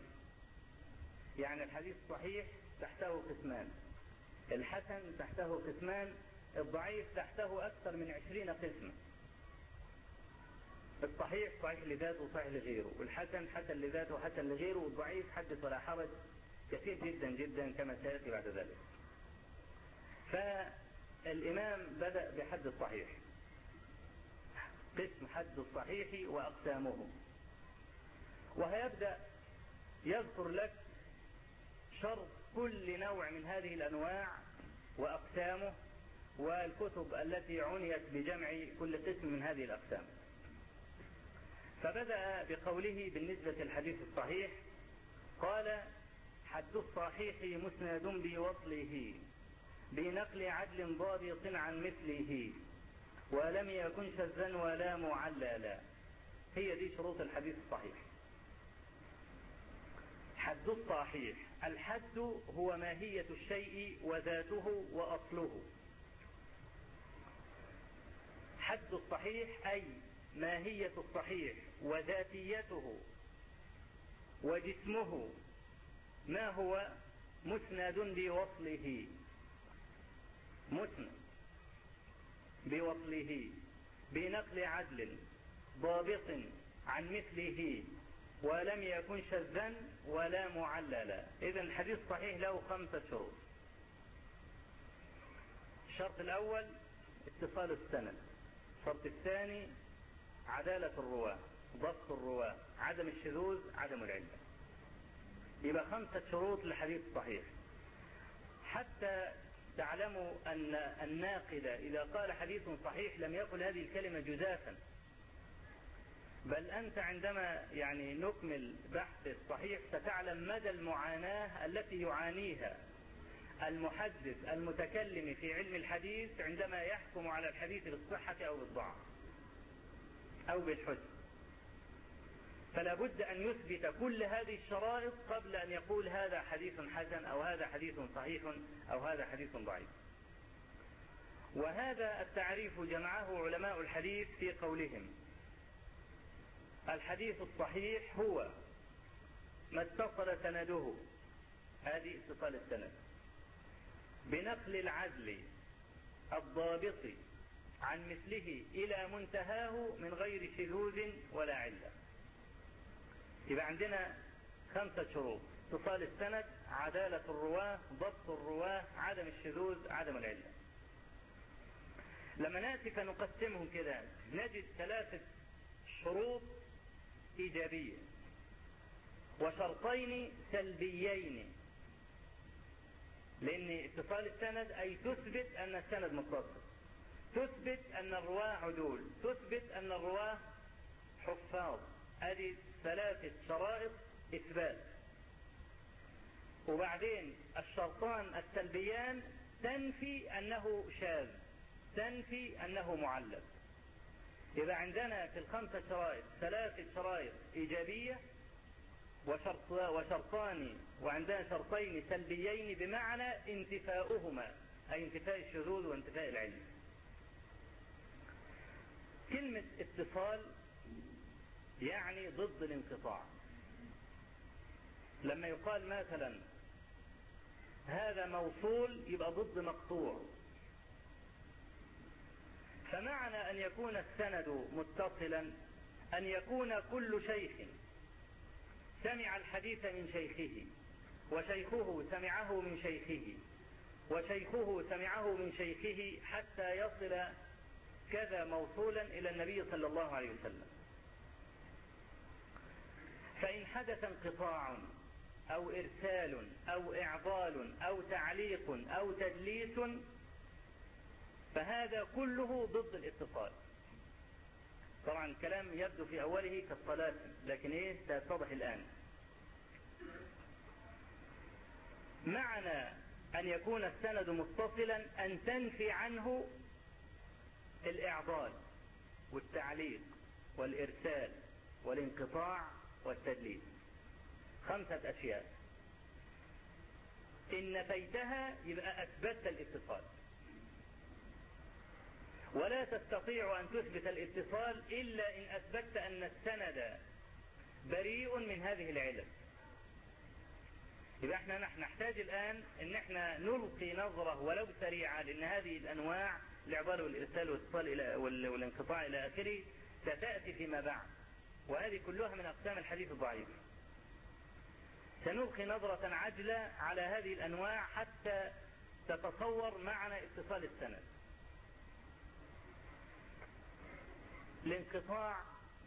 يعني الحديث الصحيح تحته قسمان، الحسن تحته قسمان، الضعيف تحته أكثر من 20 قسما. الصحيح صحيح لذاته وصحيح لغيره، والحسن حسن لذاته وحسن لغيره، والضعيف حدث ولا حرج، كثير جدا جدا كما سيأتي بعد ذلك. فالإمام بدأ بحد الصحيح، قسم حد الصحيح وأقسامه، وهيبدأ يذكر لك شرط كل نوع من هذه الأنواع وأقسامه والكتب التي عنيت بجمع كل قسم من هذه الأقسام. فبدأ بقوله بالنسبة للحديث الصحيح قال حد الصحيح مسند بوصله بنقل عدل ضابط عن مثله ولم يكن شذا ولا معللا. هي دي شروط الحديث الصحيح. حد الصحيح، الحد هو ماهية الشيء وذاته وأصله. حد الصحيح أي ماهية الصحيح وذاتيته وجسمه ما هو مسند بوصله، مسند بوصله بنقل عدل ضابط عن مثله ولم يكن شذا ولا معللا. إذن الحديث الصحيح له 5 شروط. الشرط الأول اتصال السند، الشرط الثاني عدالة الرواة، ضبط الرواة، عدم الشذوذ، عدم العلة. يبقى 5 شروط للحديث الصحيح. حتى تعلموا أن الناقد إذا قال حديث صحيح لم يقل هذه الكلمة جزافا، بل أنت عندما نكمل بحث الصحيح ستعلم مدى المعاناة التي يعانيها المحدث المتكلم في علم الحديث عندما يحكم على الحديث بالصحة أو بالضعف أو بالحسن. فلا بد أن يثبت كل هذه الشرائط قبل أن يقول هذا حديث حسن أو هذا حديث صحيح أو هذا حديث ضعيف. وهذا التعريف جمعه علماء الحديث في قولهم: الحديث الصحيح هو ما اتصل سنده، هذه اتصال السند، بنقل العدل الضابط عن مثله إلى منتهاه من غير شذوذ ولا علة. يبقى عندنا 5 شروط: اتصال السند، عدالة الرواه، ضبط الرواه، عدم الشذوذ، عدم العلة. لما نأتي فنقسمهم كده نجد 3 شروط إيجابية وشرطين سلبيين، لأن اتصال السند أي تثبت أن السند متصل، تثبت أن الرواه عدول، تثبت أن الرواه حفاظ. هذه 3 شرائط إثبات. وبعدين الشرطان السلبيان تنفي أنه شاذ، تنفي أنه معلل. إذا عندنا في ال5 شرائط 3 شرائط إيجابية وشرطان، وعندنا شرطين سلبيين بمعنى انتفاؤهما، أي انتفاء الشذوذ وانتفاء العلم. كلمة اتصال يعني ضد الانقطاع. لما يقال مثلا هذا موصول يبقى ضد مقطوع. فمعنى أن يكون السند متصلا أن يكون كل شيخ سمع الحديث من شيخه، وشيخه سمعه من شيخه، وشيخه سمعه من شيخه، حتى يصل كذا موصولا إلى النبي صلى الله عليه وسلم. فإن حدث انقطاع أو إرسال أو إعضال أو تعليق أو تدليس فهذا كله ضد الاتصال. طبعا الكلام يبدو في أوله كالصلاة، لكن سيتضح الآن. معنى أن يكون السند متصلا أن تنفي عنه الإعضال والتعليق والإرسال والانقطاع والتدليس. 5 أشياء إن نفيتها يبقى أثبتت الاتصال، ولا تستطيع أن تثبت الاتصال إلا إن أثبتت أن السند بريء من هذه العلل. يبقى احنا نحتاج الآن ان احنا نلقي نظرة ولو سريعة، لأن هذه الأنواع الإعضال والإرسال والاتصال والانقطاع إلى آخره ستأتي فيما بعد، وهذه كلها من أقسام الحديث الضعيف. سنلقي نظرة عاجلة على هذه الأنواع حتى تتصور معنى اتصال السند. الانقطاع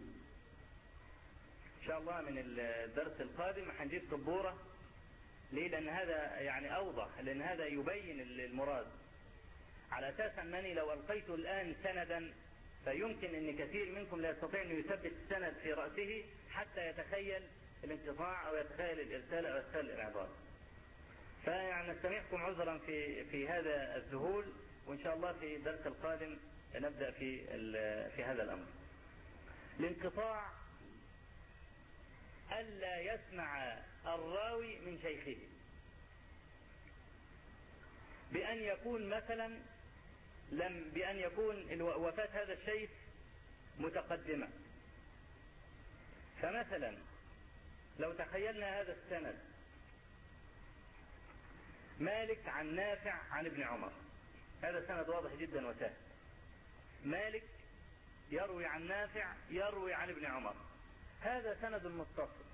إن شاء الله من الدرس القادم هنجيب سبورة. ليه؟ لأن هذا أوضح، لأن هذا يبين المراد، على أساس أنني لو ألقيت الآن سندا فيمكن أن كثير منكم لا يستطيع أن يثبت السند في رأسه حتى يتخيل الانقطاع أو يتخيل الإرسال أو يتخيل الإعضال. نستمعكم عذرا في هذا الذهول، وإن شاء الله في الدرس القادم نبدأ في هذا الأمر. الانقطاع ألا يسمع الراوي من شيخه، بأن يكون مثلا بأن يكون وفاة هذا الشيخ متقدمة. فمثلا لو تخيلنا هذا السند: مالك عن نافع عن ابن عمر، هذا سند واضح جدا وسهل. مالك يروي عن نافع يروي عن ابن عمر، هذا سند متصل،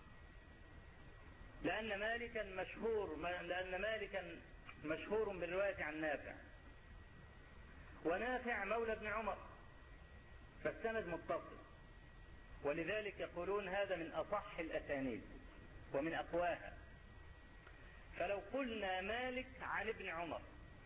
لأن مالكا مشهور بالرواية عن نافع، ونافع مولى ابن عمر، فالسند متصل. ولذلك يقولون هذا من أصح الأسانيد ومن أقواها. فلو قلنا مالك عن ابن عمر،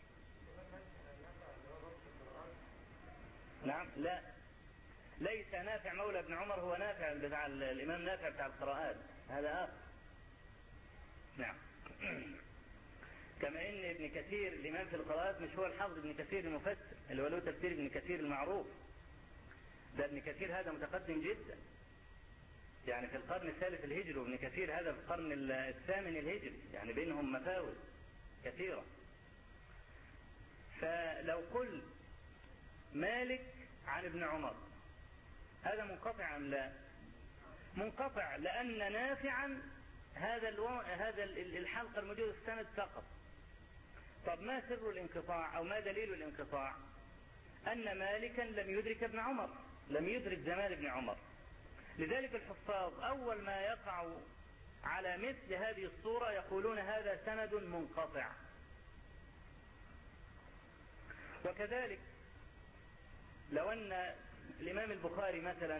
نعم، لا، ليس نافع مولى ابن عمر هو نافع بتاع الإمام نافع بتاع القراءات، هذا آخر. نعم. كما ان ابن كثير الإمام في القراءات مش هو الحافظ ابن كثير المفسر اللي هو له تفسير ابن كثير المعروف، ده ابن كثير هذا متقدم جدا، يعني في القرن الثالث الهجري، وابن كثير هذا في القرن الثامن الهجري، يعني بينهم مفاوز كثيرة. فلو قلت مالك عن ابن عمر هذا منقطع أم لا؟ منقطع، لأن نافعا هذا الحلقة الموجودة في السند فقط. طب ما سر الانقطاع أو ما دليل الانقطاع؟ أن مالكا لم يدرك ابن عمر، لم يدرك زمان ابن عمر. لذلك الحفاظ أول ما يقع على مثل هذه الصورة يقولون هذا سند منقطع. وكذلك لو أن الإمام البخاري مثلا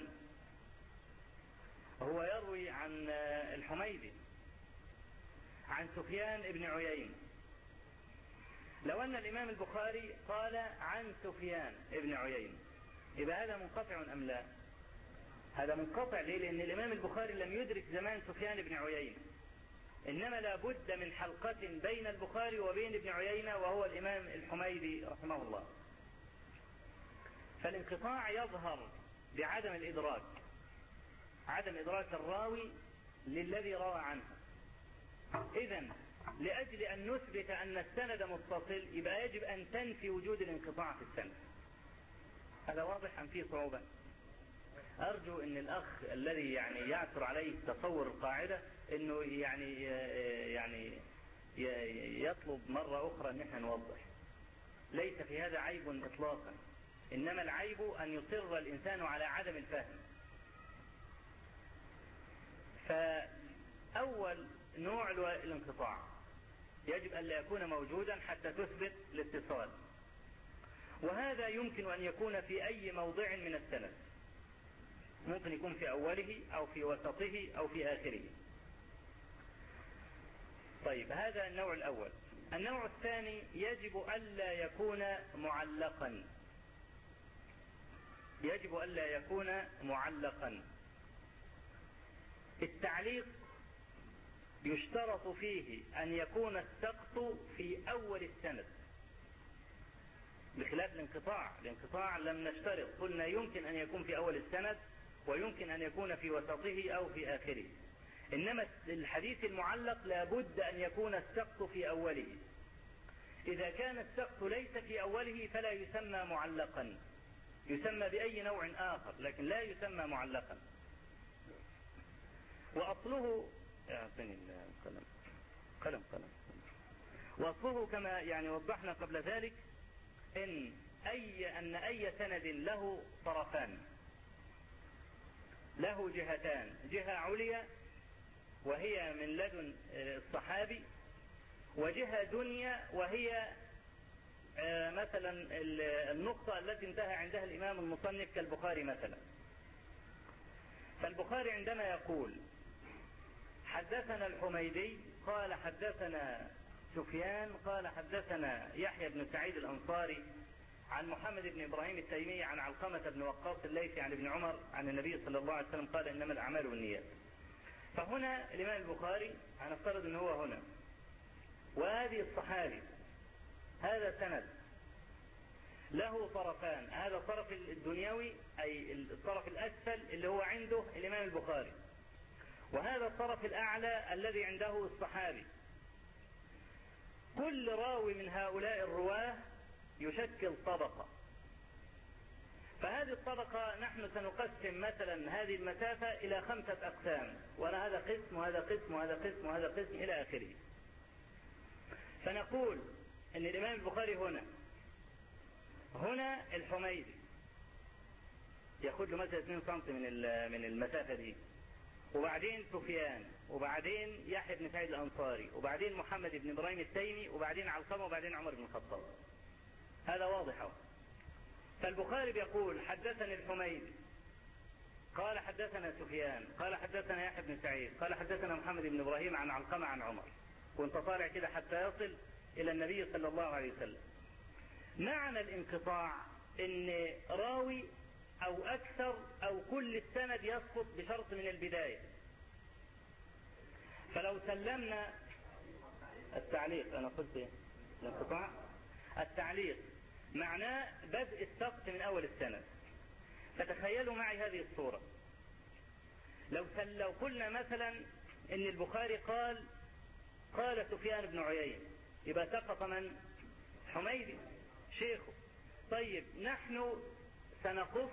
هو يروي عن الحميدي عن سفيان ابن عيين، لو أن الإمام البخاري قال عن سفيان ابن عيين، يبقى هذا منقطع أم لا؟ هذا منقطع. ليه؟ لأن الإمام البخاري لم يدرك زمان سفيان ابن عيين، إنما لابد من حلقة بين البخاري وبين ابن عيينة وهو الإمام الحميدي رحمه الله. فالانقطاع يظهر بعدم الإدراك، عدم إدراك الراوي للذي روى عنه. إذن لأجل أن نثبت أن السند متصل يبقى يجب أن تنفي وجود الانقطاع في السند. هذا واضح أم فيه صعوبة؟ أرجو أن الأخ الذي يعني يعثر عليه تصور القاعدة أنه يعني يطلب مرة أخرى أن احنا نوضح. ليس في هذا عيب إطلاقا، إنما العيب أن يصر الإنسان على عدم الفهم. فأول نوع الانقطاع يجب أن لا يكون موجودا حتى تثبت الاتصال، وهذا يمكن أن يكون في أي موضع من السند، ممكن يكون في أوله أو في وسطه أو في آخره. طيب، هذا النوع الأول. النوع الثاني يجب ألا يكون معلقا، يجب ألا يكون معلقا. التعليق يشترط فيه أن يكون السقط في أول السند، بخلاف الانقطاع. الانقطاع لم نشترط، قلنا يمكن أن يكون في أول السند ويمكن أن يكون في وسطه أو في آخره. إنما الحديث المعلق لابد أن يكون السقط في أوله. إذا كان السقط ليس في أوله فلا يسمى معلقا، يسمى بأي نوع آخر لكن لا يسمى معلقا. وأصله وأصله كما يعني وضحنا قبل ذلك أن أي سند له طرفان، له جهتان، جهة عليا وهي من لدن الصحابي، وجهة دنيا وهي مثلا النقطة التي انتهى عندها الإمام المصنف كالبخاري مثلا. فالبخاري عندما يقول حدثنا الحميدي قال حدثنا سفيان قال حدثنا يحيى بن سعيد الأنصاري عن محمد بن إبراهيم التيمي عن علقمة بن وقاص الليثي عن ابن عمر عن النبي صلى الله عليه وسلم قال إنما الأعمال بالنيات. فهنا الإمام البخاري هنفترض أنه هو هنا، وهذه الصحابي هذا سند له طرفان، هذا الطرف الدنيوي أي الطرف الأسفل اللي هو عنده الإمام البخاري، وهذا الطرف الأعلى الذي عنده الصحابي. كل راوي من هؤلاء الرواه يشكل طبقة، فهذه الطبقة نحن سنقسم مثلا هذه المسافة إلى 5 أقسام، وأنا هذا قسم وهذا قسم وهذا قسم وهذا قسم إلى آخره. فنقول أن الإمام البخاري هنا الحميدي ياخد له مثلا 2 سم من المسافة دي، وبعدين سفيان، وبعدين يحيى بن سعيد الأنصاري، وبعدين محمد بن إبراهيم التيمي، وبعدين علقمة، وبعدين عمر بن الخطاب. هذا واضح. فالبخاري بيقول حدثني الحميدي قال حدثنا سفيان قال حدثنا يحيى بن سعيد قال حدثنا محمد بن إبراهيم عن علقمة عن عمر. وانت طالع كده حتى يصل إلى النبي صلى الله عليه وسلم. معنى الانقطاع ان راوي او اكثر او كل السند يسقط بشرط من البداية. فلو سلمنا التعليق، انا قلت ايه؟ الانقطاع التعليق معناه بدء السقط من اول السند. فتخيلوا معي هذه الصورة. لو قلنا مثلا ان البخاري قال سفيان بن عيينة، يبقى سقط من؟ حميدي شيخه. طيب نحن سنقص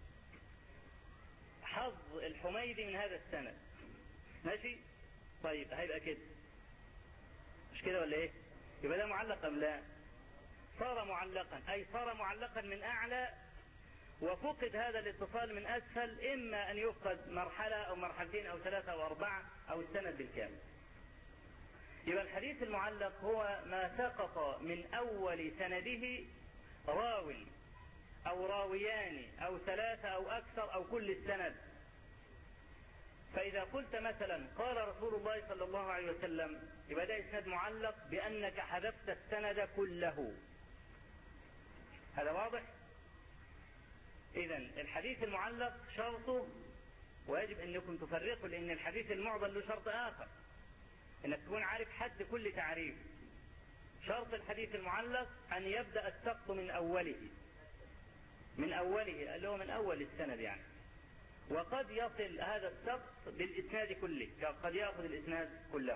حظ الحميدي من هذا السند، ماشي؟ طيب هيبقى كده، مش كده ولا ايه؟ يبقى ده معلق ام لا؟ صار معلقا، اي صار معلقا من اعلى وفقد هذا الاتصال من اسفل، اما ان يفقد مرحلة او مرحلتين او ثلاثة او اربعة او السند بالكامل. يبقى الحديث المعلق هو ما سقط من اول سنده راوي او راويان او ثلاثة او اكثر او كل السند. فاذا قلت مثلا قال رسول الله صلى الله عليه وسلم، يبقى ده اسناد معلق بانك حذفت السند كله. هذا واضح؟ اذا الحديث المعلق شرطه، ويجب انكم تفرقوا، لان الحديث المعضل له شرط اخر، انك تكون عارف حد كل تعريف. شرط الحديث المعلق ان يبدأ السقط من اوله اللي هو من اول السند يعني. وقد يصل هذا السقط بالاسناد كله، قد يأخذ الاسناد كله.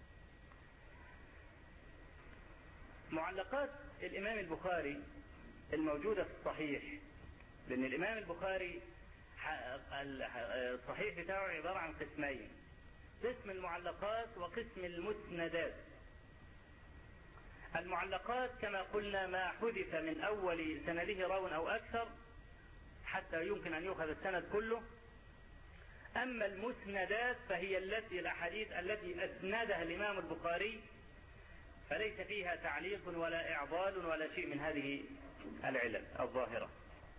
معلقات الامام البخاري الموجودة في الصحيح، لان الامام البخاري الصحيح بتاعه عبارة عن قسمين: قسم المعلقات وقسم المسندات. المعلقات كما قلنا ما حذف من اول سنده راو او اكثر حتى يمكن ان يؤخذ السند كله. اما المسندات فهي الاحاديث التي اسندها الامام البخاري، فليس فيها تعليق ولا اعضال ولا شيء من هذه العلل الظاهرة.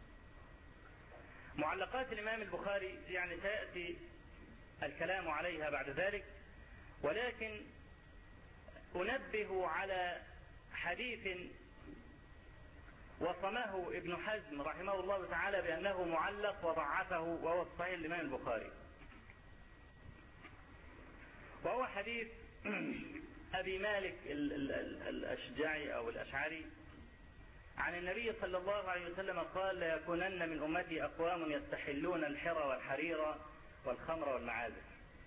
معلقات الامام البخاري يعني سيأتي الكلام عليها بعد ذلك، ولكن أنبه على حديث وصمه ابن حزم رحمه الله تعالى بأنه معلق وضعفه، وهو صحيح الإمام البخاري، وهو حديث أبي مالك الأشجعي أو الأشعري عن النبي صلى الله عليه وسلم قال: ليكونن من أمتي أقوام يستحلون الحرى والحرير والخمر والمعازف.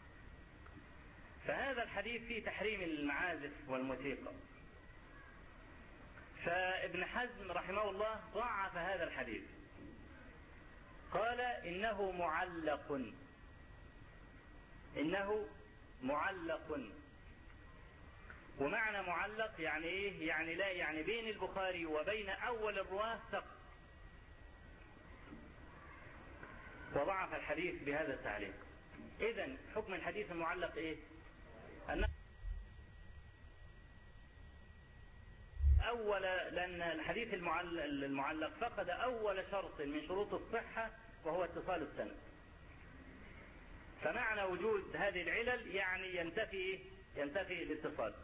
فهذا الحديث فيه تحريم المعازف والموسيقى. فابن حزم رحمه الله ضعف هذا الحديث، قال إنه معلق. ومعنى معلق يعني ايه؟ يعني لا يعني بين البخاري وبين اول الرواه سقط. وضعف الحديث بهذا التعليق. اذا حكم الحديث المعلق ايه؟ لأن الحديث المعلق فقد أول شرط من شروط الصحة، وهو اتصال السند. فمعنى وجود هذه العلل يعني ينتفي الاتصال.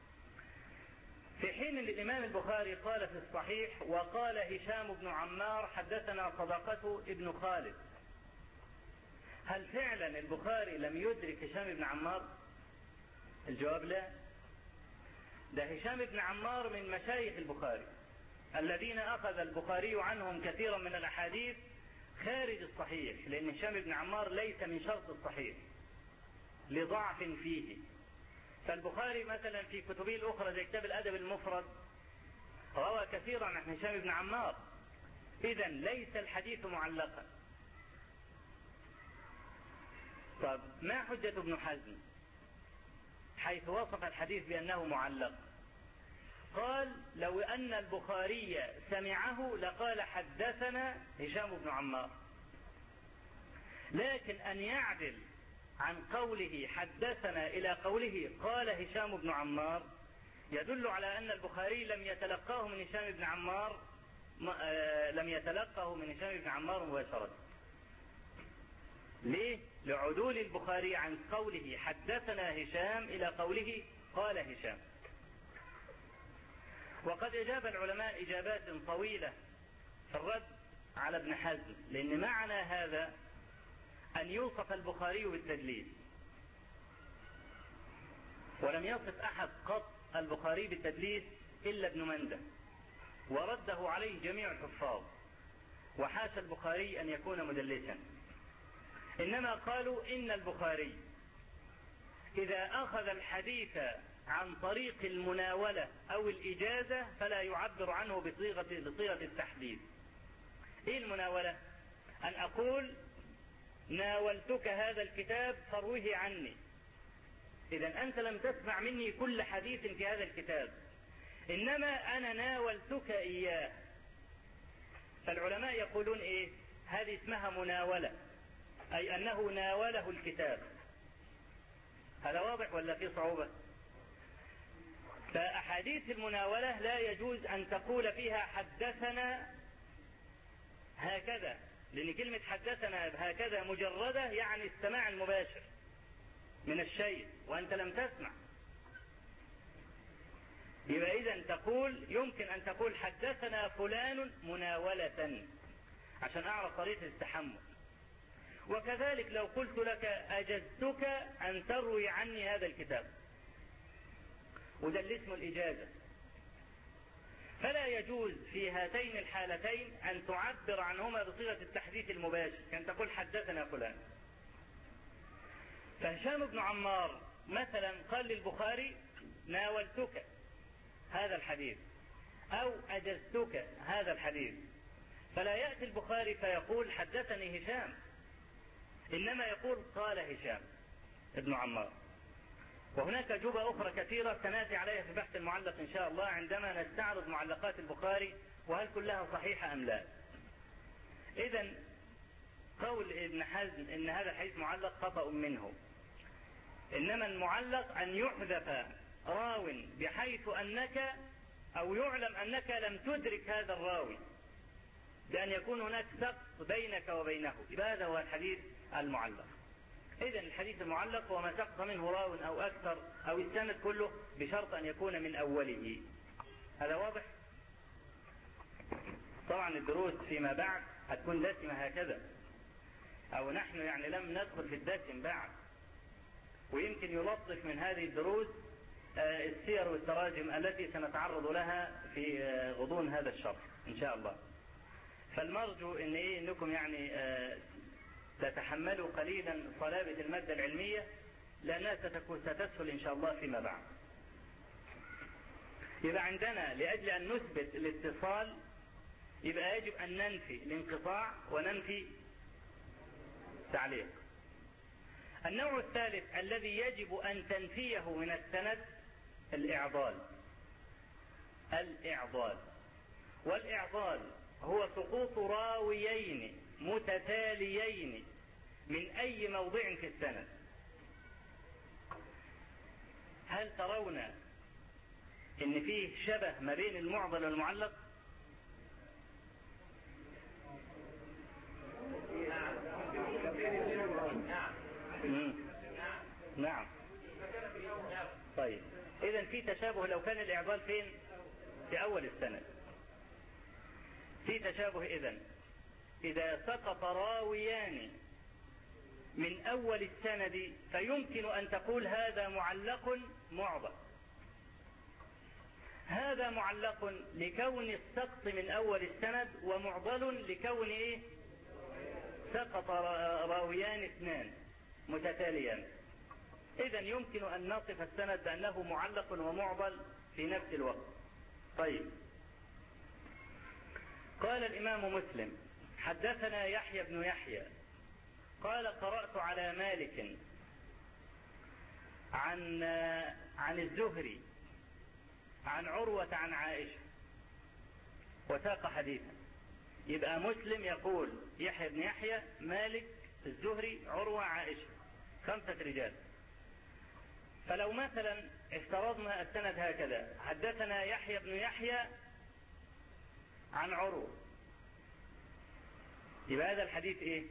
في حين الإمام البخاري قال في الصحيح: وقال هشام بن عمار حدثنا صداقته ابن خالد. هل فعلا البخاري لم يدرك هشام بن عمار؟ الجواب لا. ده هشام بن عمار من مشايخ البخاري الذين أخذ البخاري عنهم كثيرا من الأحاديث خارج الصحيح، لأن هشام بن عمار ليس من شرط الصحيح لضعف فيه. فالبخاري مثلا في كتبه الأخرى زي كتاب الأدب المفرد روى كثيرا عن هشام بن عمار. إذن ليس الحديث معلقا. طب ما حجة ابن حزم حيث وصف الحديث بأنه معلق؟ قال: لو أن البخاري سمعه لقال حدثنا هشام بن عمار، لكن أن يعدل عن قوله حدثنا إلى قوله قال هشام بن عمار يدل على أن البخاري لم يتلقاه من هشام بن عمار مباشرة. ليه؟ لعدول البخاري عن قوله حدثنا هشام إلى قوله قال هشام. وقد أجاب العلماء إجابات طويلة في الرد على ابن حزم، لأن معنى هذا أن يوصف البخاري بالتدليس، ولم يصف أحد قط البخاري بالتدليس إلا ابن منده، ورده عليه جميع الحفاظ، وحاشا البخاري أن يكون مدلسا، إنما قالوا إن البخاري إذا أخذ الحديث عن طريق المناولة أو الإجازة فلا يعبر عنه بصيغة التحديث. إيه المناولة؟ أن أقول ناولتك هذا الكتاب فاروه عني. إذا أنت لم تسمع مني كل حديث في هذا الكتاب، إنما أنا ناولتك إياه. فالعلماء يقولون إيه؟ هذه اسمها مناولة، أي أنه ناوله الكتاب. هذا واضح ولا في صعوبة؟ فأحاديث المناولة لا يجوز أن تقول فيها حدثنا هكذا، لأن كلمة حدثنا هكذا مجردة يعني السماع المباشر من الشيء وأنت لم تسمع. يبقى إذن تقول يمكن أن تقول حدثنا فلان مناولة عشان أعرف طريقة التحمل. وكذلك لو قلت لك أجزتك أن تروي عني هذا الكتاب، وده اللي اسمه الإجازة، فلا يجوز في هاتين الحالتين أن تعبر عنهما بصيغة التحديث المباشر، كان تقول حدثنا فلان. فهشام بن عمار مثلا قال للبخاري ناولتك هذا الحديث أو أجزتك هذا الحديث، فلا يأتي البخاري فيقول حدثني هشام، إنما يقول قال هشام ابن عمار. وهناك أجوبة أخرى كثيرة سنأتي عليها في بحث المعلق إن شاء الله عندما نستعرض معلقات البخاري وهل كلها صحيحة أم لا. إذن قول ابن حزم إن هذا الحديث معلق خطأ منه، إنما المعلق أن يحذف راو بحيث أنك أو يعلم أنك لم تدرك هذا الراوي، بأن يكون هناك سقط بينك وبينه، هذا هو الحديث المعلق. إذن الحديث المعلق هو ما سقط منه راو أو أكثر أو السند كله بشرط أن يكون من أوله. هذا واضح؟ طبعا الدروس فيما بعد هتكون دسمة هكذا، أو نحن يعني لم ندخل في الدسم بعد، ويمكن يلطف من هذه الدروس السير والتراجم التي سنتعرض لها في غضون هذا الشرح إن شاء الله. فالمرجو إنكم يعني تتحملوا قليلا صلابة المادة العلمية، لأنها ستسهل إن شاء الله فيما بعد. يبقى عندنا لأجل أن نثبت الاتصال يبقى يجب أن ننفي الانقطاع وننفي تعليق. النوع الثالث الذي يجب أن تنفيه من السند الإعضال. والإعضال هو سقوط راويين متتاليين من أي موضع في السند. هل ترون إن فيه شبه ما بين المعضل والمعلق؟ نعم. طيب إذن في تشابه. لو كان الإعضال فين؟ في أول السند. في تشابه إذن إذا سقط راويان من أول السند فيمكن أن تقول هذا معلق معضل. هذا معلق لكون السقط من أول السند، ومعضل لكون سقط راويان اثنان متتاليان. إذن يمكن أن نصف السند بأنه معلق ومعضل في نفس الوقت. طيب، قال الإمام مسلم حدثنا يحيى بن يحيى قال قرأت على مالك عن الزهري عن عروة عن عائشة، وساق حديثا. يبقى مسلم يقول يحيى بن يحيى، مالك، الزهري، عروة، عائشة، 5 رجال. فلو مثلا افترضنا السند هكذا: حدثنا يحيى بن يحيى عن عروة، يبقى هذا الحديث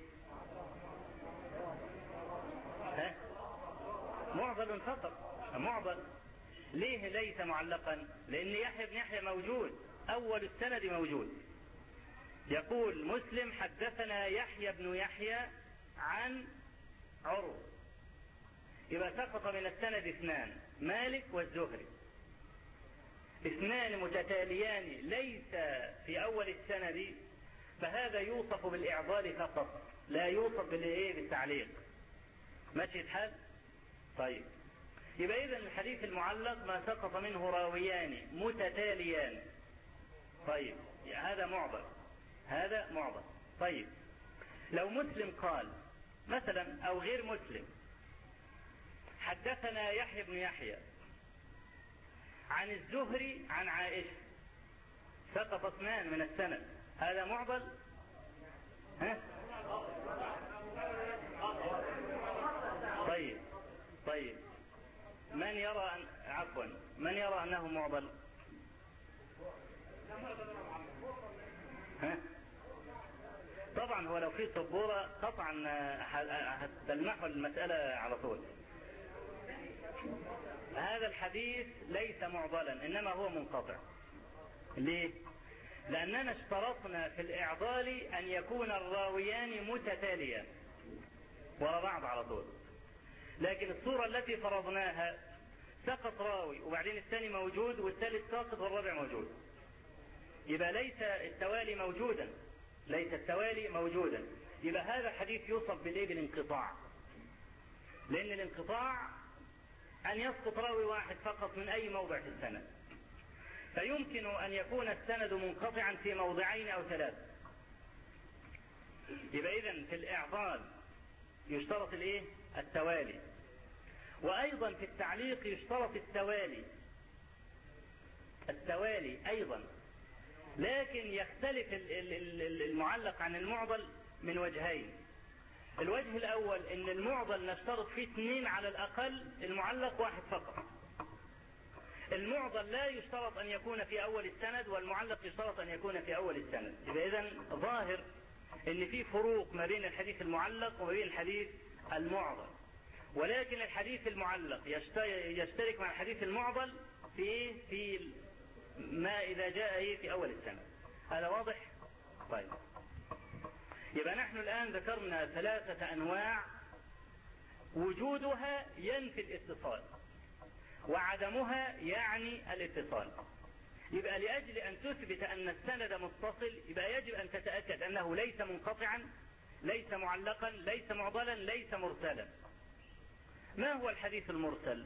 معضل فقط، معضل. ليه ليس معلقا؟ لأن يحيى بن يحيى موجود، أول السند موجود. يقول مسلم حدثنا يحيى بن يحيى عن عروة، يبقى سقط من السند اثنان، مالك والزهري، اثنان متتاليان ليس في أول السند، فهذا يوصف بالإعضال فقط، لا يوصف بالتعليق. ماشي الحال؟ طيب، يبقى إذن الحديث المعلق ما سقط منه راويان متتاليان. طيب، هذا معضل، هذا معضل. طيب، لو مسلم قال مثلا أو غير مسلم حدثنا يحيى بن يحيى عن الزهري عن عائشة، سقط اثنان من السند، هذا معضل؟ طيب من يرى من يرى أنه معضل؟ طبعا هو لو في سبورة قطعا هتلمحوا المسألة على طول. هذا الحديث ليس معضلا، إنما هو منقطع. ليه؟ لأننا اشترطنا في الإعضال أن يكون الراويان متتاليان وراء بعض على طول، لكن الصورة التي فرضناها سقط راوي وبعدين الثاني موجود والثالث ساقط والرابع موجود، يبقى ليس التوالي موجودا، يبقى هذا حديث يوصف بالانقطاع، لأن الانقطاع أن يسقط راوي واحد فقط من أي موضع في السند، فيمكن أن يكون السند منقطعا في موضعين أو ثلاث. يبقى إذن في الإعضال يشترط التوالي، وأيضا في التعليق يشترط التوالي أيضا، لكن يختلف المعلق عن المعضل من وجهين. الوجه الأول أن المعضل نشترط فيه اثنين على الأقل، المعلق واحد فقط. المعضل لا يشترط أن يكون في أول السند، والمعلق يشترط أن يكون في أول السند. يبقى إذن ظاهر أن في فروق ما بين الحديث المعلق وما بين الحديث المعضل، ولكن الحديث المعلق يشترك مع الحديث المعضل في ما إذا جاء في أول السند. هذا واضح؟ طيب، يبقى نحن الآن ذكرنا ثلاثة أنواع وجودها ينفي الاتصال، وعدمها يعني الاتصال. يبقى لأجل أن تثبت أن السند متصل يبقى يجب أن تتأكد أنه ليس منقطعا، ليس معلقا، ليس معضلا، ليس مرسلا. ما هو الحديث المرسل؟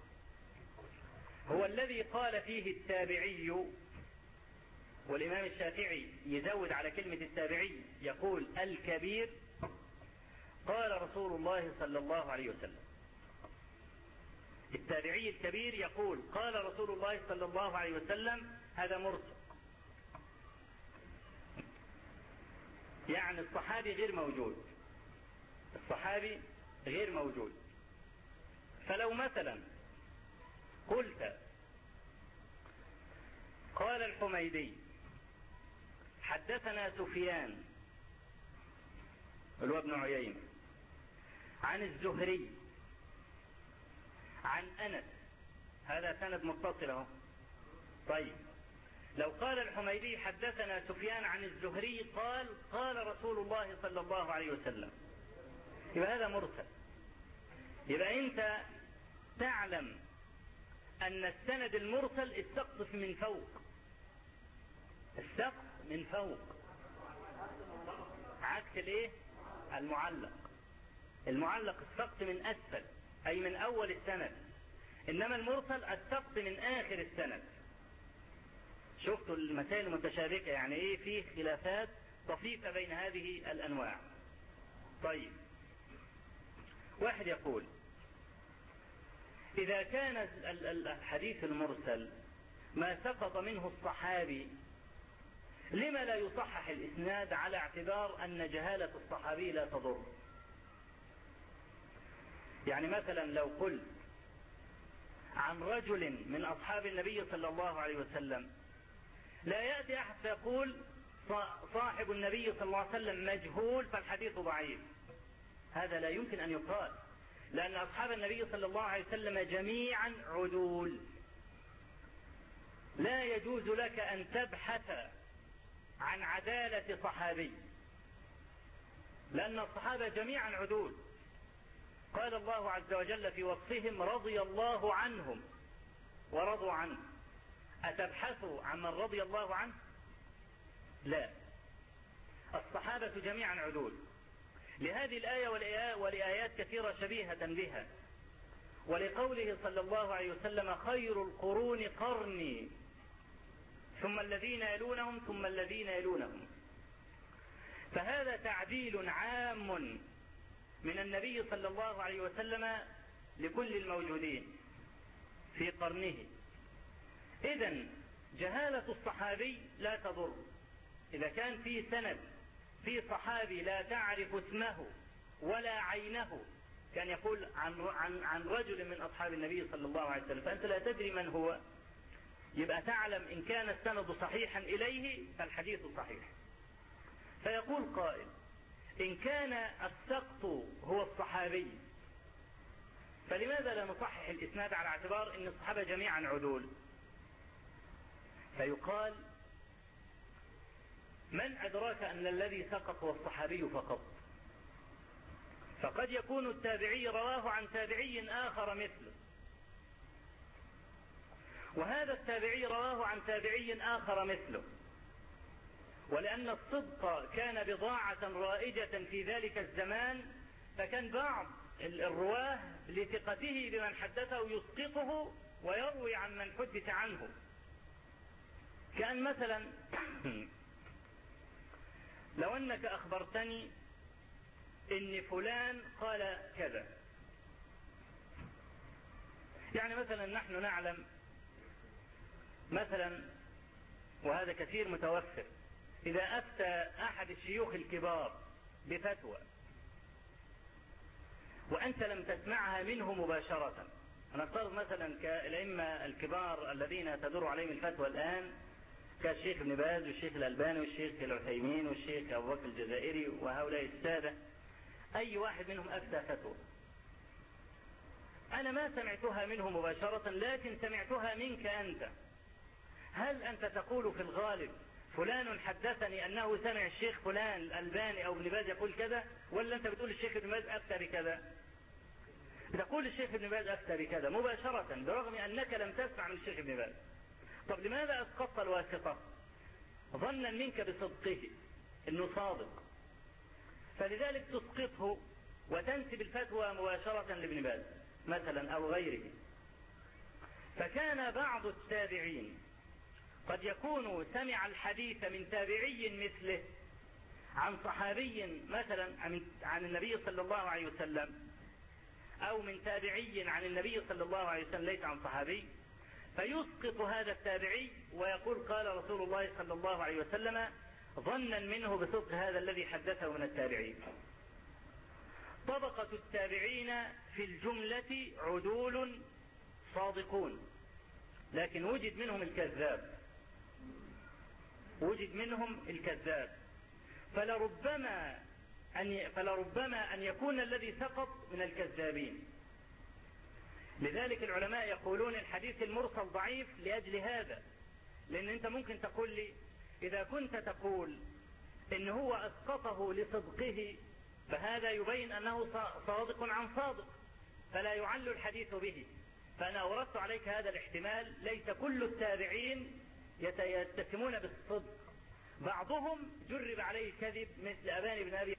هو الذي قال فيه التابعي، والإمام الشافعي يزود على كلمة التابعي يقول الكبير، قال رسول الله صلى الله عليه وسلم. التابعي الكبير يقول قال رسول الله صلى الله عليه وسلم، هذا مرسل، يعني الصحابي غير موجود. فلو مثلا قلت قال الحميدي حدثنا سفيان اللي هو ابن عيينة عن الزهري عن أنس، هذا سند متصل اهو. طيب، لو قال الحميدي حدثنا سفيان عن الزهري قال رسول الله صلى الله عليه وسلم، يبقى هذا مرسل. يبقى أنت تعلم أن السند المرسل السقط من فوق، عكس المعلق السقط من أسفل أي من أول السند، إنما المرسل السقط من آخر السند. شفتوا المسائل المتشابكة، يعني فيه خلافات طفيفة بين هذه الأنواع. طيب، واحد يقول إذا كان الحديث المرسل ما سقط منه الصحابي، لما لا يصحح الإسناد على اعتبار أن جهالة الصحابي لا تضر؟ يعني مثلا لو قلت عن رجل من أصحاب النبي صلى الله عليه وسلم، لا يأتي أحد فيقول صاحب النبي صلى الله عليه وسلم مجهول فالحديث ضعيف. هذا لا يمكن أن يقال، لأن أصحاب النبي صلى الله عليه وسلم جميعا عدول، لا يجوز لك أن تبحث عن عدالة صحابي، لأن الصحابة جميعا عدول. قال الله عز وجل في وصفهم: رضي الله عنهم ورضوا عنه. أتبحثوا عن من رضي الله عنه؟ لا، الصحابة جميعا عدول. لهذه الآية ولآيات كثيرة شبيهة بها، ولقوله صلى الله عليه وسلم: خير القرون قرني ثم الذين يلونهم ثم الذين يلونهم. فهذا تعديل عام من النبي صلى الله عليه وسلم لكل الموجودين في قرنه. إذن جهالة الصحابي لا تضر. إذا كان في سند في صحابي لا تعرف اسمه ولا عينه، كان يقول عن رجل من أصحاب النبي صلى الله عليه وسلم، فأنت لا تدري من هو، يبقى تعلم إن كان السند صحيحا إليه فالحديث صحيح. فيقول قائل: إن كان السقط هو الصحابي فلماذا لا نصحح الإسناد على اعتبار أن الصحابة جميعا عدول؟ فيقال: من أدراك أن الذي سقط هو الصحابي فقط؟ فقد يكون التابعي رواه عن تابعي آخر مثله، وهذا التابعي رواه عن تابعي آخر مثله، ولأن الصدق كان بضاعة رائجة في ذلك الزمان، فكان بعض الرواه لثقته بمن حدثه يسقطه ويروي عن من حدث عنه. كأن مثلا لو أنك أخبرتني إن فلان قال كذا، يعني مثلا نحن نعلم مثلا، وهذا كثير متوفر، إذا أفتى أحد الشيوخ الكبار بفتوى وأنت لم تسمعها منه مباشرة، نفترض مثلا كالأئمة الكبار الذين تدور عليهم الفتوى الآن كالشيخ ابن باز والشيخ الألباني والشيخ العثيمين والشيخ أبو بكر الجزائري وهؤلاء السادة، أي واحد منهم أفتى فتوى أنا ما سمعتها منه مباشرة لكن سمعتها منك أنت، هل أنت تقول في الغالب فلان حدثني أنه سمع الشيخ فلان الألباني أو ابن باز يقول كذا، ولا أنت بتقول الشيخ ابن باز أفتى بكذا؟ بتقول الشيخ ابن باز أفتى بكذا مباشرة برغم أنك لم تسمع من الشيخ ابن باز. طب لماذا أسقطت الواسطة؟ ظنا منك بصدقه أنه صادق، فلذلك تسقطه وتنسب الفتوى مباشرة لابن باز مثلا أو غيره. فكان بعض التابعين قد يكون سمع الحديث من تابعي مثله عن صحابي مثلا عن النبي صلى الله عليه وسلم، أو من تابعي عن النبي صلى الله عليه وسلم ليس عن صحابي، فيسقط هذا التابعي ويقول قال رسول الله صلى الله عليه وسلم ظنا منه بصدق هذا الذي حدثه من التابعين. طبقة التابعين في الجملة عدول صادقون، لكن وجد منهم الكذاب، فلربما أن يكون الذي سقط من الكذابين. لذلك العلماء يقولون الحديث المرسل ضعيف لأجل هذا، لأن أنت ممكن تقول لي إذا كنت تقول إن هو أسقطه لصدقه فهذا يبين أنه صادق عن صادق فلا يعل الحديث به، فأنا أوردت عليك هذا الاحتمال. ليس كل التابعين يتسمون بالصدق، بعضهم جرب عليه الكذب مثل أبان بن أبي